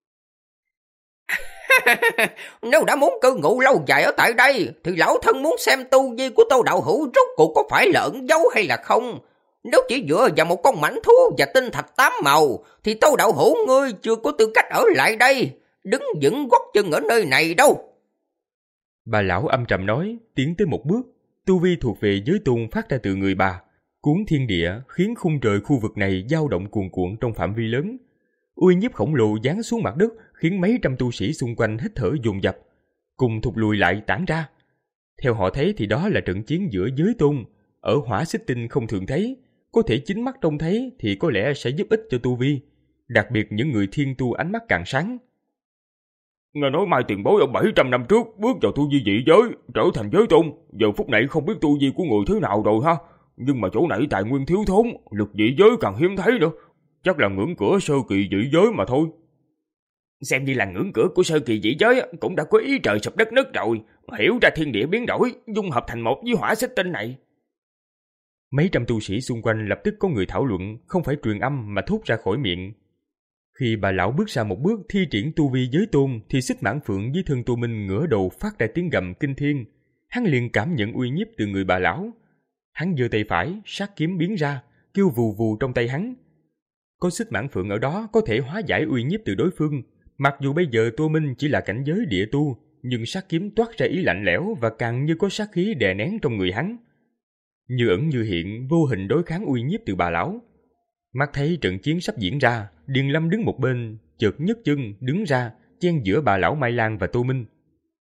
Speaker 3: Nếu đã muốn cư ngụ lâu dài ở tại đây thì lão thân muốn xem tu vi của Tô đạo hữu rốt cuộc có phải là ẩn dấu hay là không. Nếu chỉ dựa vào một con mãnh thú và tinh thạch tám màu thì Tô đạo hữu ngươi chưa có tư cách ở lại đây, đứng vững gót chân ở nơi này đâu.
Speaker 2: Bà lão âm trầm nói, tiến tới một bước, tu vi thuộc về giới tôn phát ra từ người bà, cuốn thiên địa khiến khung trời khu vực này dao động cuồn cuộn trong phạm vi lớn. Uy nhiếp khổng lồ giáng xuống mặt đất khiến mấy trăm tu sĩ xung quanh hít thở dồn dập, cùng thụt lùi lại tản ra. Theo họ thấy thì đó là trận chiến giữa giới tôn, ở hỏa xích tinh không thường thấy, có thể chính mắt trông thấy thì có lẽ sẽ giúp ích cho tu vi, đặc biệt những người thiên tu ánh mắt càng sáng.
Speaker 1: Nghe nói Mai tiền bối ở bảy trăm năm trước bước vào tu vi dị giới, trở thành giới tôn, giờ phút này không biết tu vi của người thế nào rồi ha. Nhưng mà chỗ này tài nguyên thiếu thốn, lực dị giới càng hiếm thấy nữa. Chắc là ngưỡng cửa sơ kỳ dị giới mà thôi. Xem như là ngưỡng cửa của sơ kỳ dị giới cũng đã có ý trời sụp đất nứt rồi, hiểu ra thiên địa biến đổi, dung hợp thành một với hỏa xích tinh này.
Speaker 2: Mấy trăm tu sĩ xung quanh lập tức có người thảo luận, không phải truyền âm mà thốt ra khỏi miệng. Khi bà lão bước ra một bước thi triển tu vi giới tôn thì xích mãn phượng dưới thân Tô Minh ngửa đầu phát ra tiếng gầm kinh thiên. Hắn liền cảm nhận uy nhiếp từ người bà lão. Hắn giơ tay phải, sát kiếm biến ra, kêu vù vù trong tay hắn. Có xích mãn phượng ở đó có thể hóa giải uy nhiếp từ đối phương. Mặc dù bây giờ Tô Minh chỉ là cảnh giới địa tu, nhưng sát kiếm toát ra ý lạnh lẽo và càng như có sát khí đè nén trong người hắn. Như ẩn như hiện, vô hình đối kháng uy nhiếp từ bà lão. Mắt thấy trận chiến sắp diễn ra, Điền Lâm đứng một bên, chợt nhấc chân đứng ra, chen giữa bà lão Mai Lan và Tô Minh.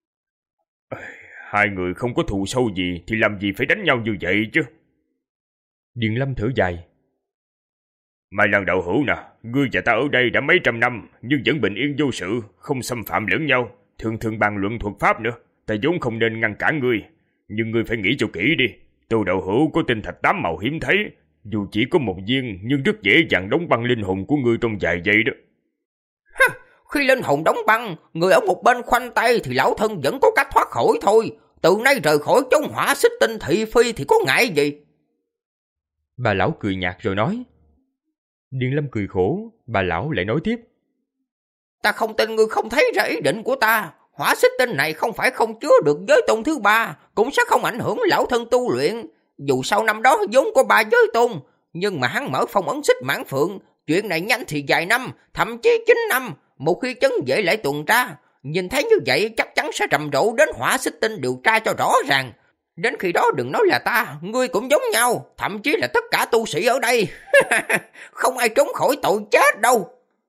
Speaker 1: Hai người không có thù sâu gì thì làm gì phải đánh nhau như vậy chứ?
Speaker 2: Điền Lâm thở dài.
Speaker 1: Mai Lan đạo hữu nè, ngươi và ta ở đây đã mấy trăm năm, nhưng vẫn bình yên vô sự, không xâm phạm lẫn nhau, thường thường bàn luận thuật pháp nữa. Ta vốn không nên ngăn cản ngươi, nhưng ngươi phải nghĩ cho kỹ đi. Tô đạo hữu có tinh thạch tám màu hiếm thấy, dù chỉ có một viên nhưng rất dễ dàng đóng băng linh hồn của ngươi trong vài giây đó.
Speaker 3: Ha, khi linh hồn đóng băng, người ở một bên khoanh tay thì lão thân vẫn có cách thoát khỏi thôi. Từ nay rời khỏi chốn hỏa xích tinh thị phi thì có ngại gì?
Speaker 2: Bà lão cười nhạt rồi nói. Điền Lâm cười khổ, bà lão lại nói tiếp.
Speaker 3: Ta không tin ngươi không thấy ra ý định của ta. Hỏa xích tinh này không phải không chứa được giới tôn thứ ba, cũng sẽ không ảnh hưởng lão thân tu luyện. Dù sau năm đó vốn có ba giới tôn, nhưng mà hắn mở phong ấn xích mãn phượng, chuyện này nhanh thì vài năm, thậm chí chín năm, một khi trấn vệ lại tuần tra, nhìn thấy như vậy chắc chắn sẽ rầm rộ đến Hỏa Xích Tinh điều tra cho rõ ràng. Đến khi đó đừng nói là ta, ngươi cũng giống nhau, thậm chí là tất cả tu sĩ ở đây. Không ai trốn khỏi tội chết đâu.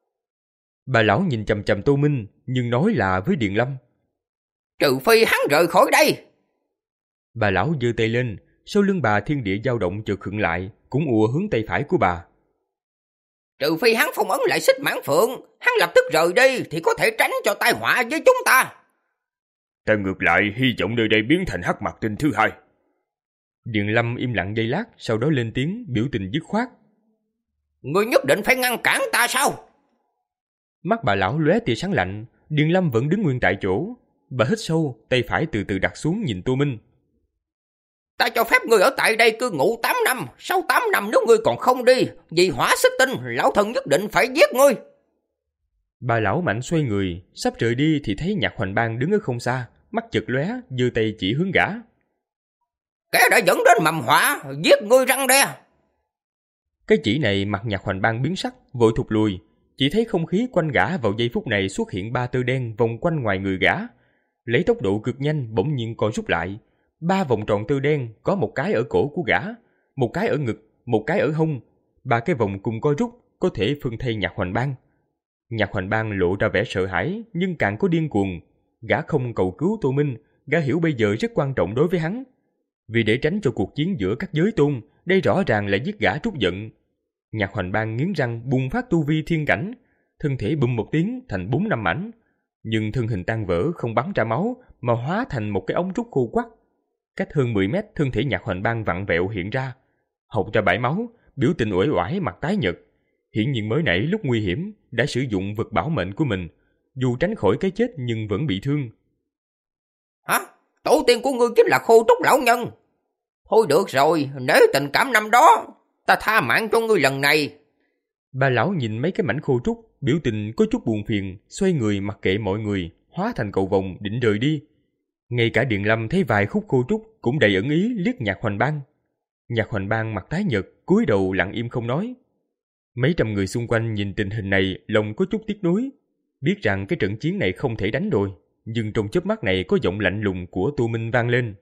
Speaker 2: Bà lão nhìn chằm chằm Tô Minh, nhưng nói là với Điền Lâm.
Speaker 3: Trừ phi hắn rời khỏi đây.
Speaker 2: Bà lão giơ tay lên, sau lưng bà thiên địa dao động chợt khựng lại, cũng ùa hướng tay phải của bà.
Speaker 3: Trừ phi hắn phong ấn lại Xích Mãn Phượng, hắn lập tức rời đi thì có thể tránh cho tai họa với chúng ta.
Speaker 1: Ta ngược lại hy vọng nơi đây biến thành Hắc Mạc Tinh thứ hai.
Speaker 2: Điền Lâm im lặng giây lát, sau đó lên tiếng, biểu tình dứt khoát.
Speaker 3: Ngươi nhất định phải ngăn cản ta sao?
Speaker 2: Mắt bà lão lóe tia sáng lạnh, Điền Lâm vẫn đứng nguyên tại chỗ. Bà hít sâu, tay phải từ từ đặt xuống nhìn Tô Minh.
Speaker 3: Ta cho phép ngươi ở tại đây cư ngụ tám năm, sau tám năm nếu ngươi còn không đi, vì Hỏa Xích Tinh, lão thần nhất định phải giết ngươi.
Speaker 2: Bà lão mạnh xoay người, sắp rời đi thì thấy Nhạc Hoành Bang đứng ở không xa, mắt chợt lóe, giơ tay chỉ hướng gã.
Speaker 3: Kẻ đã dẫn đến mầm họa, giết ngươi răng đe.
Speaker 2: Cái chỉ này mặt Nhạc Hoành Bang biến sắc, vội thụt lùi, chỉ thấy không khí quanh gã vào giây phút này xuất hiện ba tơ đen vòng quanh ngoài người gã. Lấy tốc độ cực nhanh bỗng nhiên co rút lại, ba vòng tròn tơ đen, có một cái ở cổ của gã, một cái ở ngực, một cái ở hông, ba cái vòng cùng co rút, có thể phân thay Nhạc Hoành Bang. Nhạc Hoành Bang lộ ra vẻ sợ hãi, nhưng càng có điên cuồng. Gã không cầu cứu Tô Minh, gã hiểu bây giờ rất quan trọng đối với hắn. Vì để tránh cho cuộc chiến giữa các giới tôn, đây rõ ràng là giết gã trút giận. Nhạc Hoành Bang nghiến răng bùng phát tu vi thiên cảnh, thân thể bùm một tiếng thành bốn năm mảnh, nhưng thân hình tan vỡ không bắn ra máu mà hóa thành một cái ống trúc khô quắt. Cách hơn mười mét, thân thể Nhạc Hoành Bang vặn vẹo hiện ra, hộc ra bãi máu, biểu tình uể oải, mặt tái nhợt. Hiển nhiên mới nãy lúc nguy hiểm đã sử dụng vật bảo mệnh của mình, dù tránh khỏi cái chết nhưng vẫn bị thương.
Speaker 3: Hả? Tổ tiên của ngươi chính là Khô Trúc lão nhân. Thôi được rồi, nếu tình cảm năm đó, ta tha mạng cho ngươi lần này.
Speaker 2: Bà lão nhìn mấy cái mảnh khô trúc, biểu tình có chút buồn phiền, xoay người mặc kệ mọi người, hóa thành cầu vồng định rời đi. Ngay cả Điền Lâm thấy vài khúc khô trúc cũng đầy ẩn ý liếc Nhạc Hoành Bang. Nhạc Hoành Bang mặt tái nhợt, cúi đầu lặng im không nói. Mấy trăm người xung quanh nhìn tình hình này lòng có chút tiếc nuối, biết rằng cái trận chiến này không thể đánh rồi, nhưng trong chớp mắt này có giọng lạnh lùng của Tô Minh vang lên.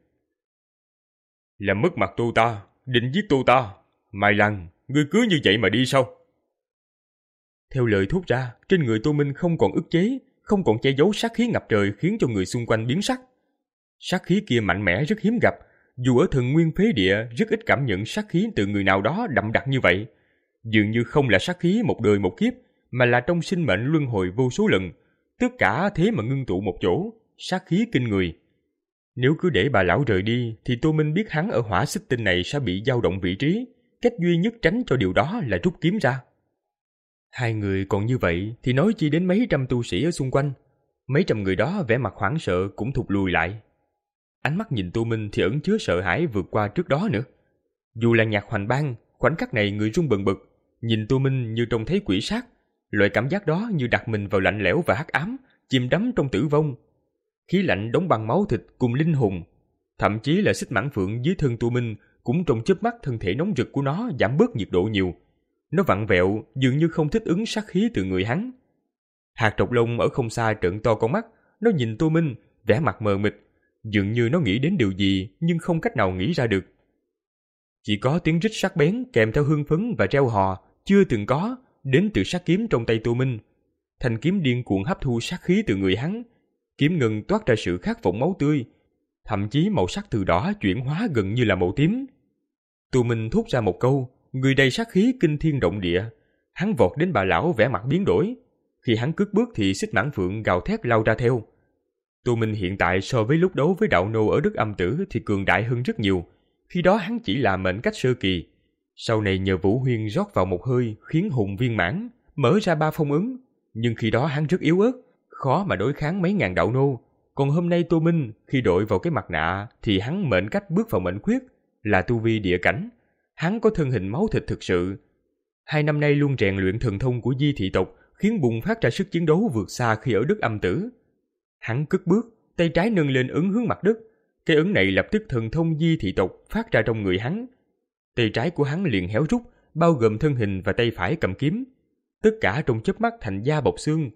Speaker 1: Làm mất mặt Tô ta, định giết Tô ta, Mai Lan, ngươi cứ như vậy mà đi sao?
Speaker 2: Theo lời thốt ra, trên người Tô Minh không còn ức chế, không còn che giấu sát khí ngập trời khiến cho người xung quanh biến sắc. Sát khí kia mạnh mẽ rất hiếm gặp, dù ở Thần Nguyên Phế Địa rất ít cảm nhận sát khí từ người nào đó đậm đặc như vậy. Dường như không là sát khí một đời một kiếp, mà là trong sinh mệnh luân hồi vô số lần, tất cả thế mà ngưng tụ một chỗ, sát khí kinh người. Nếu cứ để bà lão rời đi thì Tô Minh biết hắn ở Hỏa Xích Tinh này sẽ bị dao động vị trí, cách duy nhất tránh cho điều đó là rút kiếm ra. Hai người còn như vậy thì nói chi đến mấy trăm tu sĩ ở xung quanh. Mấy trăm người đó vẻ mặt hoảng sợ cũng thụt lùi lại. Ánh mắt nhìn Tô Minh thì ẩn chứa sợ hãi vượt qua trước đó nữa. Dù là Nhạc Hoành Bang, khoảnh khắc này người run bần bật, nhìn Tô Minh như trông thấy quỷ sát. Loại cảm giác đó như đặt mình vào lạnh lẽo và hắc ám, chìm đắm trong tử vong. Khí lạnh đóng băng máu thịt cùng linh hồn. Thậm chí là Xích Mãn Phượng dưới thân Tô Minh cũng trong chớp mắt thân thể nóng rực của nó giảm bớt nhiệt độ nhiều. Nó vặn vẹo, dường như không thích ứng sát khí từ người hắn. Hạt Trọc Lông ở không xa trợn to con mắt, nó nhìn Tô Minh, vẻ mặt mờ mịt, dường như nó nghĩ đến điều gì nhưng không cách nào nghĩ ra được. Chỉ có tiếng rít sắc bén kèm theo hương phấn và reo hò chưa từng có đến từ sát kiếm trong tay Tô Minh. Thanh kiếm điên cuồng hấp thu sát khí từ người hắn, kiếm ngân toát ra sự khát vọng máu tươi, thậm chí màu sắc từ đỏ chuyển hóa gần như là màu tím. Tô Minh thốt ra một câu, người đầy sát khí kinh thiên động địa. Hắn vọt đến bà lão vẻ mặt biến đổi. Khi hắn cất bước thì Xích Mãn Phượng gào thét lao ra theo. Tô Minh hiện tại so với lúc đấu với đạo nô ở đất âm tử thì cường đại hơn rất nhiều. Khi đó hắn chỉ là mệnh cách sơ kỳ. Sau này nhờ Vũ Huyên rót vào một hơi khiến hùng viên mãn, mở ra ba phong ấn. Nhưng khi đó hắn rất yếu ớt, khó mà đối kháng mấy ngàn đạo nô. Còn hôm nay Tô Minh khi đội vào cái mặt nạ thì hắn mệnh cách bước vào mệnh khuyết, là tu vi địa cảnh. Hắn có thân hình máu thịt thực sự. Hai năm nay luôn rèn luyện thần thông của Di thị tộc khiến bùng phát ra sức chiến đấu vượt xa khi ở đất âm tử. Hắn cất bước, tay trái nâng lên ấn hướng mặt đất. Cái ấn này lập tức thần thông Di thị tộc phát ra trong người hắn. Tay trái của hắn liền héo rút, bao gồm thân hình và tay phải cầm kiếm. Tất cả trong chớp mắt thành da bọc xương.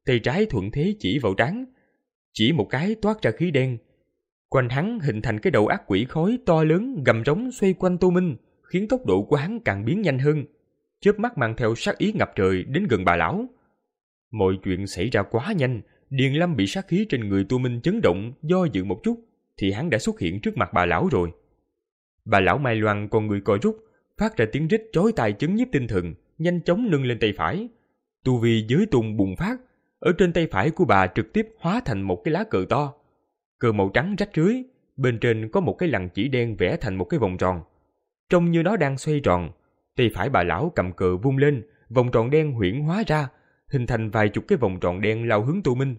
Speaker 2: tay trái thuận thế chỉ vào trán, chỉ một cái toát ra khí đen. Quanh hắn hình thành cái đầu ác quỷ khói to lớn gầm rống xoay quanh Tô Minh, khiến tốc độ của hắn càng biến nhanh hơn, chớp mắt mang theo sát ý ngập trời đến gần bà lão. Mọi chuyện xảy ra quá nhanh, Điền Lâm bị sát khí trên người Tô Minh chấn động, do dự một chút thì hắn đã xuất hiện trước mặt bà lão rồi. Bà lão Mai Loan con người co rút, phát ra tiếng rít chói tai chấn nhiếp tinh thần, nhanh chóng nâng lên tay phải. Tu vi giới tôn bùng phát, ở trên tay phải của bà trực tiếp hóa thành một cái lá cờ to. Cờ màu trắng rách rưới, bên trên có một cái lằn chỉ đen vẽ thành một cái vòng tròn. Trông như nó đang xoay tròn. Tay phải bà lão cầm cờ vung lên, vòng tròn đen huyễn hóa ra, hình thành vài chục cái vòng tròn đen lao hướng Tô Minh.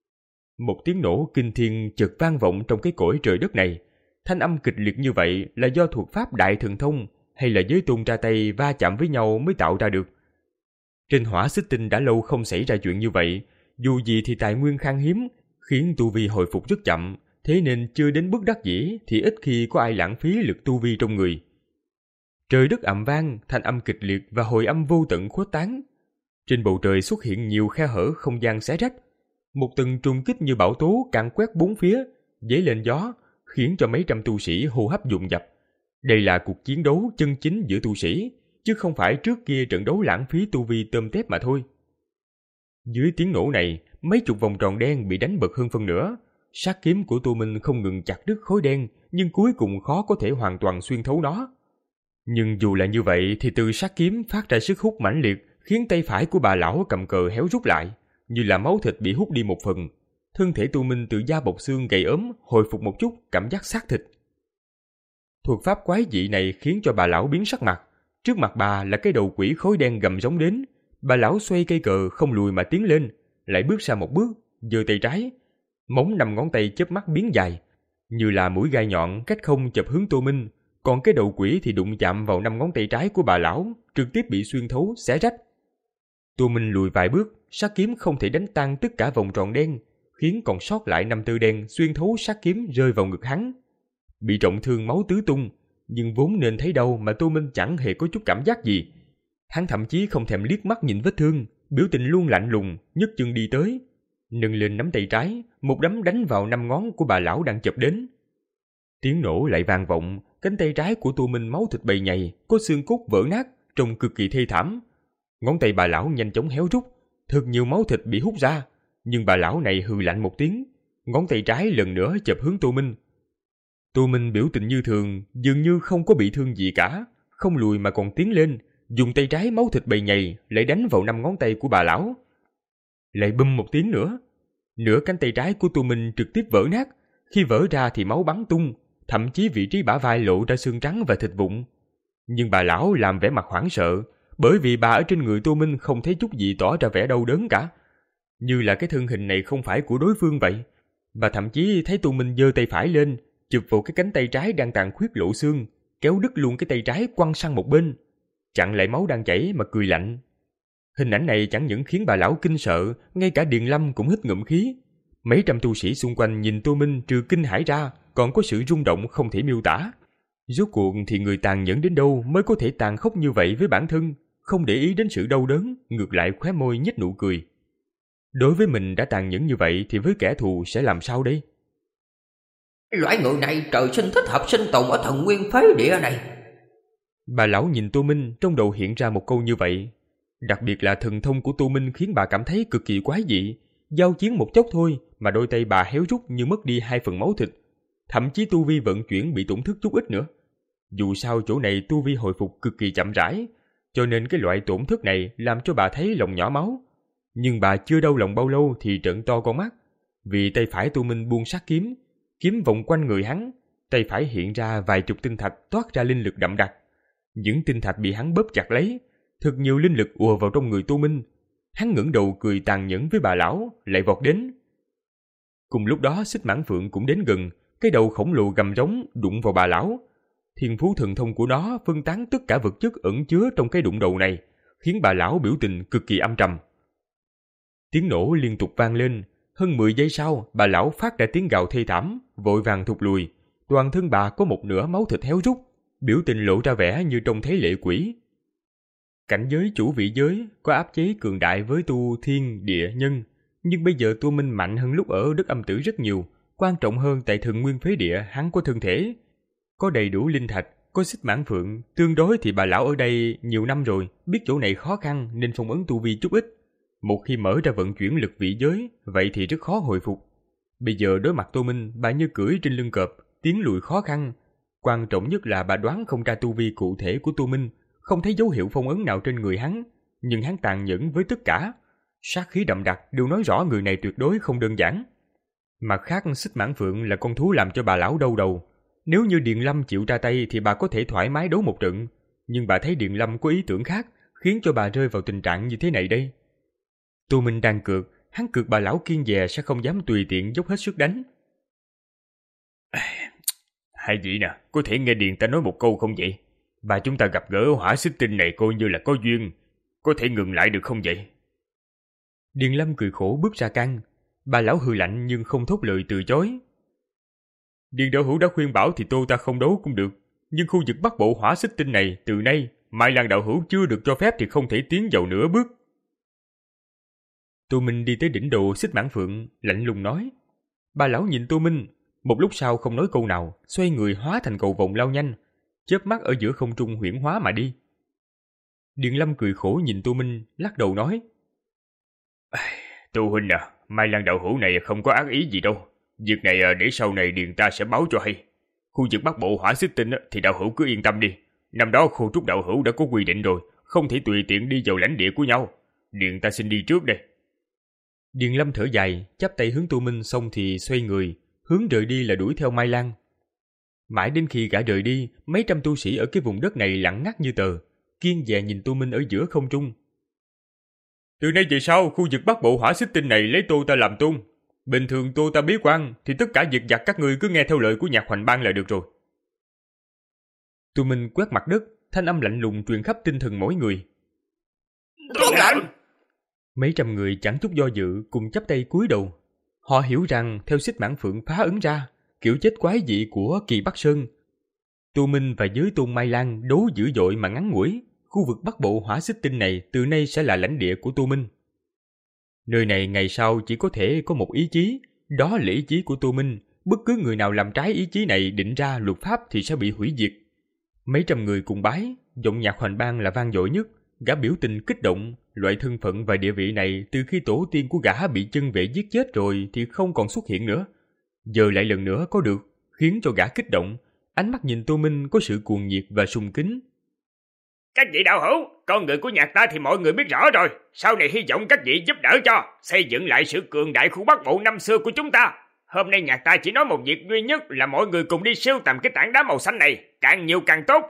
Speaker 2: Một tiếng nổ kinh thiên chợt vang vọng trong cái cõi trời đất này. Thanh âm kịch liệt như vậy là do thuộc pháp đại thần thông hay là giới tôn ra tay va chạm với nhau mới tạo ra được. Trên hỏa xích tinh đã lâu không xảy ra chuyện như vậy, dù gì thì tài nguyên khan hiếm, khiến tu vi hồi phục rất chậm, thế nên chưa đến bước đắc dĩ thì ít khi có ai lãng phí lực tu vi trong người. Trời đất ầm vang, thanh âm kịch liệt và hồi âm vô tận khuếch tán. Trên bầu trời xuất hiện nhiều khe hở không gian xé rách. Một tầng trùng kích như bão tố càn quét bốn phía, dấy lên gió, khiến cho mấy trăm tu sĩ hô hấp dồn dập. Đây là cuộc chiến đấu chân chính giữa tu sĩ, chứ không phải trước kia trận đấu lãng phí tu vi tôm tép mà thôi. Dưới tiếng nổ này, mấy chục vòng tròn đen bị đánh bật hơn phân nửa. Sát kiếm của Tô Minh không ngừng chặt đứt khối đen, nhưng cuối cùng khó có thể hoàn toàn xuyên thấu nó. Nhưng dù là như vậy thì từ sát kiếm phát ra sức hút mãnh liệt, khiến tay phải của bà lão cầm cờ héo rút lại, như là máu thịt bị hút đi một phần. Thân thể Tô Minh từ da bọc xương gầy ốm, hồi phục một chút cảm giác xác thịt. Thuật pháp quái dị này khiến cho bà lão biến sắc mặt. Trước mặt bà là cái đầu quỷ khối đen gầm giống đến. Bà lão xoay cây cờ không lùi mà tiến lên, lại bước ra một bước, giơ tay trái. Móng năm ngón tay chớp mắt biến dài, như là mũi gai nhọn cách không chập hướng Tô Minh. Còn cái đầu quỷ thì đụng chạm vào năm ngón tay trái của bà lão, trực tiếp bị xuyên thấu, xé rách. Tô Minh lùi vài bước, sát kiếm không thể đánh tan tất cả vòng tròn đen, khiến còn sót lại năm tơ đen xuyên thấu sát kiếm rơi vào ngực hắn. Bị trọng thương máu tứ tung, nhưng vốn nên thấy đâu mà Tô Minh chẳng hề có chút cảm giác gì. Hắn thậm chí không thèm liếc mắt nhìn vết thương, biểu tình luôn lạnh lùng, nhấc chân đi tới, nâng lên nắm tay trái, một đấm đánh vào năm ngón của bà lão đang chụp đến. Tiếng nổ lại vang vọng, cánh tay trái của Tô Minh máu thịt bầy nhầy, có xương cốt vỡ nát, trông cực kỳ thê thảm. Ngón tay bà lão nhanh chóng héo rút, thật nhiều máu thịt bị hút ra, nhưng bà lão này hừ lạnh một tiếng, ngón tay trái lần nữa chụp hướng Tô Minh. Tô Minh biểu tình như thường, dường như không có bị thương gì cả, không lùi mà còn tiến lên, dùng tay trái máu thịt bầy nhầy lại đánh vào năm ngón tay của bà lão. Lại bum một tiếng nữa, nửa cánh tay trái của Tô Minh trực tiếp vỡ nát, khi vỡ ra thì máu bắn tung, thậm chí vị trí bả vai lộ ra xương trắng và thịt vụn. Nhưng bà lão làm vẻ mặt hoảng sợ, bởi vì bà ở trên người Tô Minh không thấy chút gì tỏ ra vẻ đau đớn cả, như là cái thân hình này không phải của đối phương vậy. Bà thậm chí thấy Tô Minh giơ tay phải lên, chụp vào cái cánh tay trái đang tàn khuyết lộ xương, kéo đứt luôn cái tay trái quăng sang một bên, chặn lại máu đang chảy mà cười lạnh. Hình ảnh này chẳng những khiến bà lão kinh sợ, ngay cả Điền Lâm cũng hít ngụm khí. Mấy trăm tu sĩ xung quanh nhìn Tô Minh trừ kinh hãi ra, còn có sự rung động không thể miêu tả. Rốt cuộc thì người tàn nhẫn đến đâu mới có thể tàn khốc như vậy với bản thân, không để ý đến sự đau đớn, ngược lại khóe môi nhếch nụ cười. Đối với mình đã tàn nhẫn như vậy thì với kẻ thù sẽ làm sao đây?
Speaker 3: Loại người này trời sinh thích hợp sinh tồn ở thần nguyên phế địa này.
Speaker 2: Bà lão nhìn Tô Minh, trong đầu hiện ra một câu như vậy. Đặc biệt là thần thông của Tô Minh khiến bà cảm thấy cực kỳ quái dị. Giao chiến một chốc thôi mà đôi tay bà héo rút như mất đi hai phần máu thịt, thậm chí tu vi vận chuyển bị tổn thất chút ít nữa. Dù sao chỗ này tu vi hồi phục cực kỳ chậm rãi, cho nên cái loại tổn thất này làm cho bà thấy lòng nhỏ máu. Nhưng bà chưa đau lòng bao lâu thì trợn to con mắt, vì tay phải Tô Minh buông sát kiếm, kiếm vòng quanh người hắn, tay phải hiện ra vài chục tinh thạch toát ra linh lực đậm đặc. Những tinh thạch bị hắn bóp chặt lấy, thật nhiều linh lực ùa vào trong người Tô Minh. Hắn ngẩng đầu cười tàn nhẫn với bà lão, lại vọt đến. Cùng lúc đó Xích Mãn Phượng cũng đến gần, cái đầu khổng lồ gầm rống đụng vào bà lão. Thiên phú thần thông của nó phân tán tất cả vật chất ẩn chứa trong cái đụng đầu này, khiến bà lão biểu tình cực kỳ âm trầm. Tiếng nổ liên tục vang lên, hơn mười giây sau, bà lão phát ra tiếng gào thê thảm, vội vàng thụt lùi. Toàn thân bà có một nửa máu thịt héo rút, biểu tình lộ ra vẻ như trông thấy lệ quỷ. Cảnh giới chủ vị giới có áp chế cường đại với tu thiên địa nhân, nhưng bây giờ Tô Minh mạnh hơn lúc ở đất âm tử rất nhiều, quan trọng hơn tại Thần Nguyên Phế Địa hắn có thân thể, có đầy đủ linh thạch, có xích mãn phượng, tương đối thì bà lão ở đây nhiều năm rồi, biết chỗ này khó khăn nên phong ấn tu vi chút ít. Một khi mở ra vận chuyển lực vị giới, vậy thì rất khó hồi phục. Bây giờ đối mặt Tô Minh, bà như cưỡi trên lưng cọp, tiến lùi khó khăn. Quan trọng nhất là bà đoán không ra tu vi cụ thể của Tô Minh, không thấy dấu hiệu phong ấn nào trên người hắn, nhưng hắn tàn nhẫn với tất cả. Sát khí đậm đặc đều nói rõ người này tuyệt đối không đơn giản. Mặt khác, xích mãn phượng là con thú làm cho bà lão đau đầu. Nếu như Điền Lâm chịu ra tay thì bà có thể thoải mái đấu một trận, nhưng bà thấy Điền Lâm có ý tưởng khác, khiến cho bà rơi vào tình trạng như thế này đây. Tô Minh đang cược, hắn cược bà lão kiên dè sẽ không dám tùy tiện dốc hết sức đánh.
Speaker 1: Hai vị nè, có thể nghe Điền ta nói một câu không vậy? Bà chúng ta gặp gỡ hỏa xích tinh này coi như là có duyên, có thể ngừng lại được không vậy?
Speaker 2: Điền Lâm cười khổ bước ra căn. Bà lão hừ lạnh nhưng không thốt lời từ chối.
Speaker 1: Điền đạo hữu đã khuyên bảo thì tô ta không đấu cũng được, nhưng khu vực bắc bộ hỏa xích tinh này từ nay Mai Lan đạo hữu chưa được cho phép thì không thể tiến vào nửa bước.
Speaker 2: Tô Minh đi tới đỉnh đồ xích mãn phượng, lạnh lùng nói. Bà lão nhìn Tô Minh, một lúc sau không nói câu nào, xoay người hóa thành cầu vồng lao nhanh, chớp mắt ở giữa không trung huyễn hóa mà đi. Điền Lâm cười khổ nhìn Tô Minh, lắc đầu nói.
Speaker 1: Tô huynh à, Mai Lan đạo hữu này không có ác ý gì đâu. Việc này để sau này Điền ta sẽ báo cho hay. Khu vực bắc bộ hỏa xích tinh thì đạo hữu cứ yên tâm đi. Năm đó Khô Trúc đạo hữu đã có quy định rồi, không thể tùy tiện đi vào lãnh địa của nhau. Điền ta xin đi trước đây.
Speaker 2: Điền Lâm thở dài, chắp tay hướng Tô Minh xong thì xoay người, hướng rời đi là đuổi theo Mai Lan. Mãi đến khi gã rời đi, mấy trăm tu sĩ ở cái vùng đất này lặng ngắt như tờ, kiên dè nhìn Tô Minh ở giữa không trung.
Speaker 1: Từ nay về sau, khu vực bắc bộ hỏa xích tinh này lấy tô ta làm tôn. Bình thường tô ta bế quan thì tất cả việc vặt các ngươi cứ nghe theo lời của Nhạc Hoành Bang là được rồi.
Speaker 2: Tô Minh quét mặt đất, thanh âm lạnh lùng truyền khắp tinh thần mỗi người.
Speaker 1: Tuân lệnh!
Speaker 2: Mấy trăm người chẳng chút do dự cùng chắp tay cúi đầu. Họ hiểu rằng theo xích mãn phượng phá ấn ra, kiểu chết quái dị của Kỳ Bắc Sơn, Tô Minh và giới tôn Mai Lan đấu dữ dội mà ngắn ngủi. Khu vực bắc bộ hỏa xích tinh này từ nay sẽ là lãnh địa của Tô Minh. Nơi này ngày sau chỉ có thể có một ý chí, đó là ý chí của Tô Minh. Bất cứ người nào làm trái ý chí này định ra luật pháp thì sẽ bị hủy diệt. Mấy trăm người cùng bái, giọng Nhạc Hoành Bang là vang dội nhất. Gã biểu tình kích động, loại thân phận và địa vị này từ khi tổ tiên của gã bị chân vệ giết chết rồi thì không còn xuất hiện nữa. Giờ lại lần nữa có được, khiến cho gã kích động. Ánh mắt nhìn Tô Minh có sự cuồng nhiệt và sùng kính.
Speaker 1: Các vị đạo hữu, con người của nhạc ta thì mọi người biết rõ rồi. Sau này hy vọng các vị giúp đỡ cho, xây dựng lại sự cường đại khu bắc bộ năm xưa của chúng ta. Hôm nay nhạc ta chỉ nói một việc duy nhất là mọi người cùng đi sưu tầm cái tảng đá màu xanh này, càng nhiều càng tốt.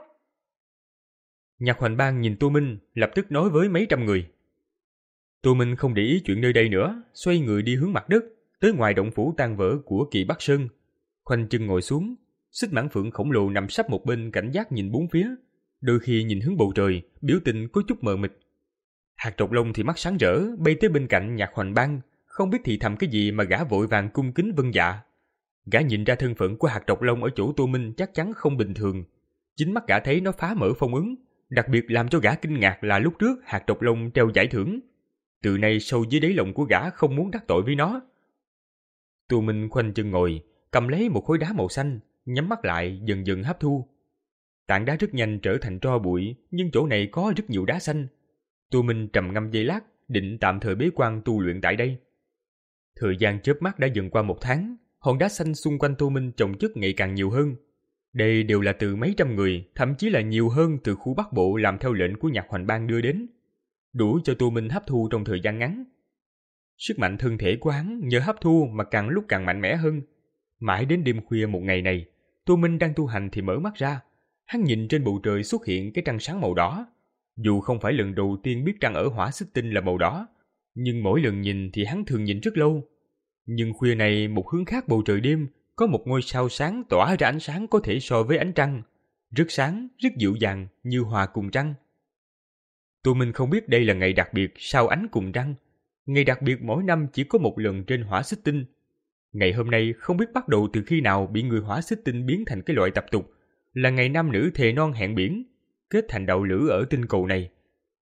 Speaker 2: Nhạc Hoành Bang nhìn Tô Minh, lập tức nói với mấy trăm người. Tô Minh không để ý chuyện nơi đây nữa, xoay người đi hướng mặt đất, tới ngoài động phủ tan vỡ của Kỳ Bắc Sơn. Khoanh chân ngồi xuống, xích mãn phượng khổng lồ nằm sấp một bên cảnh giác nhìn bốn phía. Đôi khi nhìn hướng bầu trời, biểu tình có chút mờ mịt. Hạt Trọc Long thì mắt sáng rỡ, bay tới bên cạnh Nhạc Hoành Bang, không biết thì thầm cái gì mà gã vội vàng cung kính vâng dạ. Gã nhìn ra thân phận của Hạt Trọc Long ở chỗ Tô Minh chắc chắn không bình thường. Chính mắt gã thấy nó phá mở phong ấn, đặc biệt làm cho gã kinh ngạc là lúc trước Hạt Trọc Long treo giải thưởng. Từ nay sâu dưới đáy lòng của gã không muốn đắc tội với nó. Tô Minh khoanh chân ngồi, cầm lấy một khối đá màu xanh, nhắm mắt lại dần dần hấp thu. Tảng đá rất nhanh trở thành tro bụi, nhưng chỗ này có rất nhiều đá xanh. Tô Minh trầm ngâm giây lát, định tạm thời bế quan tu luyện tại đây. Thời gian chớp mắt đã dần qua một tháng, hòn đá xanh xung quanh Tô Minh chồng chất ngày càng nhiều hơn. Đây đều là từ mấy trăm người, thậm chí là nhiều hơn từ khu Bắc Bộ làm theo lệnh của Nhạc Hoành Bang đưa đến, đủ cho Tô Minh hấp thu trong thời gian ngắn. Sức mạnh thân thể của hắn nhờ hấp thu mà càng lúc càng mạnh mẽ hơn. Mãi đến đêm khuya một ngày này, Tô Minh đang tu hành thì mở mắt ra. Hắn nhìn trên bầu trời xuất hiện cái trăng sáng màu đỏ. Dù không phải lần đầu tiên biết trăng ở hỏa xích tinh là màu đỏ, nhưng mỗi lần nhìn thì hắn thường nhìn rất lâu. Nhưng khuya này một hướng khác bầu trời đêm, có một ngôi sao sáng tỏa ra ánh sáng có thể so với ánh trăng. Rất sáng, rất dịu dàng, như hòa cùng trăng. Tô Minh không biết đây là ngày đặc biệt sao ánh cùng trăng. Ngày đặc biệt mỗi năm chỉ có một lần trên hỏa xích tinh. Ngày hôm nay không biết bắt đầu từ khi nào bị người hỏa xích tinh biến thành cái loại tập tục, là ngày nam nữ thề non hẹn biển, kết thành đạo lữ ở tinh cầu này.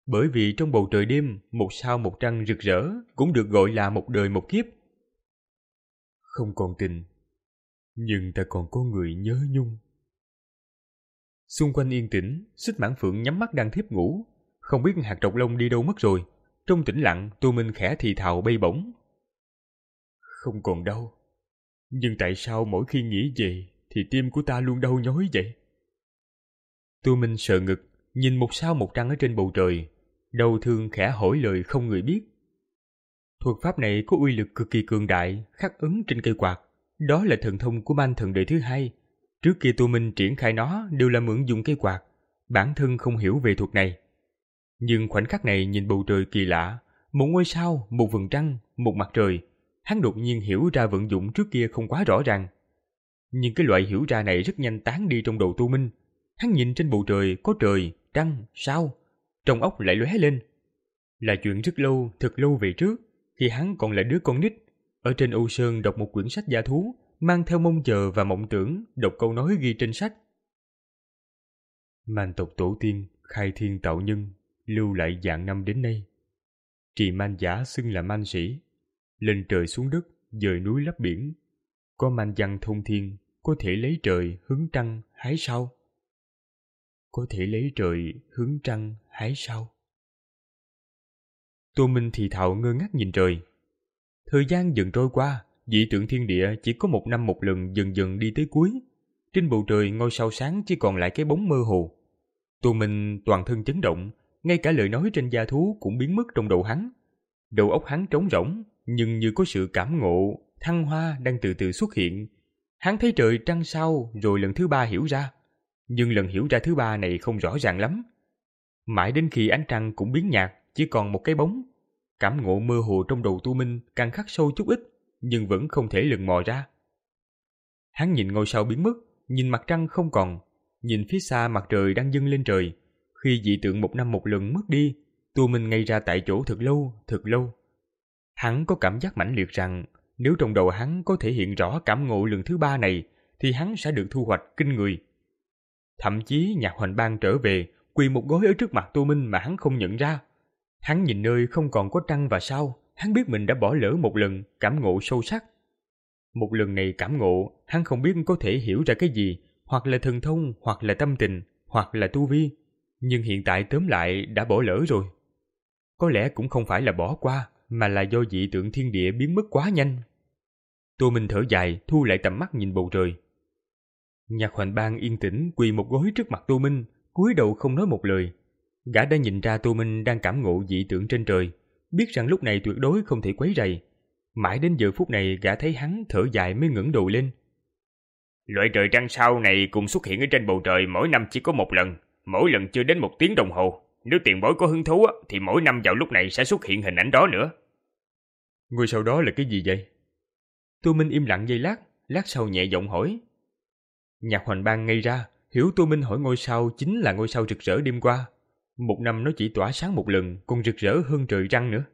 Speaker 2: Bởi vì trong bầu trời đêm, một sao một trăng rực rỡ cũng được gọi là một đời một kiếp. Không còn tình, nhưng ta còn có người nhớ nhung. Xung quanh yên tĩnh, Xích Mãn Phượng nhắm mắt đang thiếp ngủ, không biết hạt độc lông đi đâu mất rồi. Trong tĩnh lặng, Tô Minh khẽ thì thào bay bổng. Không còn đau, nhưng tại sao mỗi khi nghĩ về thì tim của ta luôn đau nhói vậy? Tô Minh sờ ngực, nhìn một sao một trăng ở trên bầu trời, đau thương khẽ hỏi lời không người biết. Thuật pháp này có uy lực cực kỳ cường đại, khắc ấn trên cây quạt. Đó là thần thông của Man Thần đời thứ hai. Trước kia Tô Minh triển khai nó đều là mượn dùng cây quạt, bản thân không hiểu về thuật này. Nhưng khoảnh khắc này nhìn bầu trời kỳ lạ, một ngôi sao, một vầng trăng, một mặt trời, hắn đột nhiên hiểu ra vận dụng trước kia không quá rõ ràng. Nhưng cái loại hiểu ra này rất nhanh tán đi trong đầu Tô Minh. Hắn nhìn trên bầu trời có trời, trăng, sao, trong óc lại lóe lên. Là chuyện rất lâu, thật lâu về trước, khi hắn còn là đứa con nít, ở trên Âu Sơn đọc một quyển sách dã thú, mang theo mong chờ và mộng tưởng, đọc câu nói ghi trên sách. Man tộc tổ tiên khai thiên tạo nhân, lưu lại vạn năm đến nay. Trì man giả xưng là man sĩ, lên trời xuống đất, dời núi lấp biển. Có man văn thông thiên, có thể lấy trời hướng trăng hái sao. Có thể lấy trời hướng trăng hái sao. Tô Minh thì thào ngơ ngác nhìn trời. Thời gian dần trôi qua, dị tượng thiên địa chỉ có một năm một lần dần dần đi tới cuối. Trên bầu trời ngôi sao sáng chỉ còn lại cái bóng mơ hồ. Tô Minh toàn thân chấn động, ngay cả lời nói trên gia thú cũng biến mất trong đầu hắn. Đầu óc hắn trống rỗng, nhưng như có sự cảm ngộ, thăng hoa đang từ từ xuất hiện. Hắn thấy trời trăng sao rồi lần thứ ba hiểu ra. Nhưng lần hiểu ra thứ ba này không rõ ràng lắm. Mãi đến khi ánh trăng cũng biến nhạt, chỉ còn một cái bóng. Cảm ngộ mơ hồ trong đầu Tô Minh càng khắc sâu chút ít, nhưng vẫn không thể lần mò ra. Hắn nhìn ngôi sao biến mất, nhìn mặt trăng không còn, nhìn phía xa mặt trời đang dâng lên trời. Khi dị tượng một năm một lần mất đi, Tô Minh ngây ra tại chỗ thật lâu, thật lâu. Hắn có cảm giác mãnh liệt rằng nếu trong đầu hắn có thể hiện rõ cảm ngộ lần thứ ba này, thì hắn sẽ được thu hoạch kinh người. Thậm chí Nhạc Hoành Bang trở về, quỳ một gối ở trước mặt Tô Minh mà hắn không nhận ra. Hắn nhìn nơi không còn có trăng và sao, hắn biết mình đã bỏ lỡ một lần cảm ngộ sâu sắc. Một lần này cảm ngộ, hắn không biết có thể hiểu ra cái gì, hoặc là thần thông, hoặc là tâm tình, hoặc là tu vi. Nhưng hiện tại tóm lại đã bỏ lỡ rồi. Có lẽ cũng không phải là bỏ qua, mà là do dị tượng thiên địa biến mất quá nhanh. Tô Minh thở dài, thu lại tầm mắt nhìn bầu trời. Nhạc Hoành Bang yên tĩnh quỳ một gối trước mặt Tô Minh, cúi đầu không nói một lời. Gã đã nhìn ra Tô Minh đang cảm ngộ dị tượng trên trời, biết rằng lúc này tuyệt đối không thể quấy rầy. Mãi đến giờ phút này gã thấy hắn thở dài mới ngẩng đầu lên.
Speaker 1: Loại trời trăng sao này cùng xuất hiện ở trên bầu trời mỗi năm chỉ có một lần, mỗi lần chưa đến một tiếng đồng hồ. Nếu tiền bối có hứng thú thì mỗi năm vào lúc này sẽ xuất hiện hình ảnh đó nữa.
Speaker 2: Ngôi sao đó là cái gì vậy? Tô Minh im lặng giây lát, lát sau nhẹ giọng hỏi. Nhạc Hoành Bang ngây ra, hiểu Tô Minh hỏi ngôi sao chính là ngôi sao rực rỡ đêm qua. Một năm nó chỉ tỏa sáng một lần, còn rực rỡ hơn trời trăng nữa.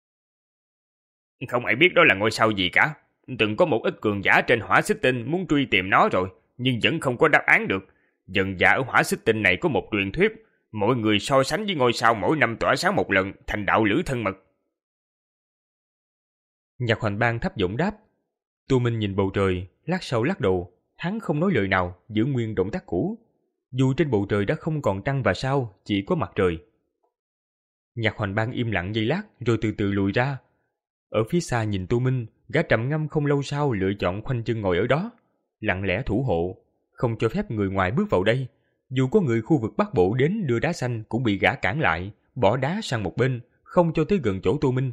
Speaker 1: Không ai biết đó là ngôi sao gì cả. Từng có một ít cường giả trên Hỏa Xích Tinh muốn truy tìm nó rồi, nhưng vẫn không có đáp án được. Dần dà ở Hỏa Xích Tinh này có một truyền thuyết, mọi người so sánh với ngôi sao mỗi năm tỏa sáng một lần, thành đạo lữ thân mật.
Speaker 2: Nhạc Hoành Bang thấp giọng đáp. Tô Minh nhìn bầu trời, lát sau lắc đầu, hắn không nói lời nào, giữ nguyên động tác cũ. Dù trên bầu trời đã không còn trăng và sao, chỉ có mặt trời. Nhạc Hoành Bang im lặng giây lát, rồi từ từ lùi ra. Ở phía xa nhìn Tô Minh, gã trầm ngâm không lâu sau lựa chọn khoanh chân ngồi ở đó, lặng lẽ thủ hộ, không cho phép người ngoài bước vào đây. Dù có người khu vực Bắc Bộ đến đưa đá xanh cũng bị gã cản lại, bỏ đá sang một bên, không cho tới gần chỗ Tô Minh.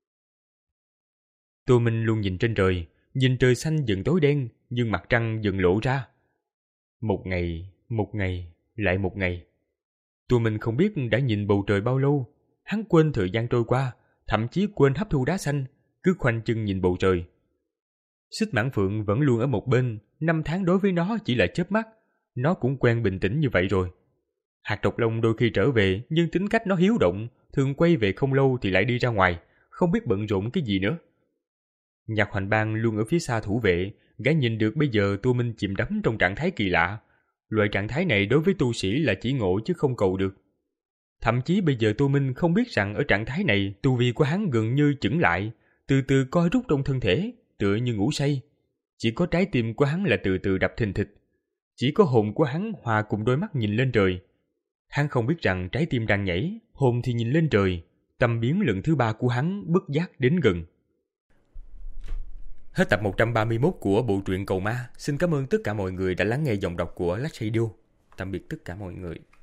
Speaker 2: Tô Minh luôn nhìn trên trời, nhìn trời xanh dần tối đen, nhưng mặt trăng dần lộ ra. Một ngày, một ngày, lại một ngày. Tô Minh không biết đã nhìn bầu trời bao lâu, hắn quên thời gian trôi qua, thậm chí quên hấp thu đá xanh, cứ khoanh chân nhìn bầu trời. Xích Mãn Phượng vẫn luôn ở một bên, năm tháng đối với nó chỉ là chớp mắt, nó cũng quen bình tĩnh như vậy rồi. Hạt độc lông đôi khi trở về, nhưng tính cách nó hiếu động, thường quay về không lâu thì lại đi ra ngoài, không biết bận rộn cái gì nữa. Nhạc Hoành Bang luôn ở phía xa thủ vệ, gã nhìn được bây giờ Tô Minh chìm đắm trong trạng thái kỳ lạ. Loại trạng thái này đối với tu sĩ là chỉ ngộ chứ không cầu được. Thậm chí bây giờ Tô Minh không biết rằng ở trạng thái này tu vi của hắn gần như chững lại, từ từ co rút trong thân thể, tựa như ngủ say. Chỉ có trái tim của hắn là từ từ đập thình thịch. Chỉ có hồn của hắn hòa cùng đôi mắt nhìn lên trời. Hắn không biết rằng trái tim đang nhảy, hồn thì nhìn lên trời. Tâm biến lần thứ ba của hắn bất giác đến gần. Hết tập một trăm ba mươi mốt của bộ truyện Cầu Ma. Xin cảm ơn tất cả mọi người đã lắng nghe giọng đọc của Lách Radio. Tạm biệt tất cả mọi người.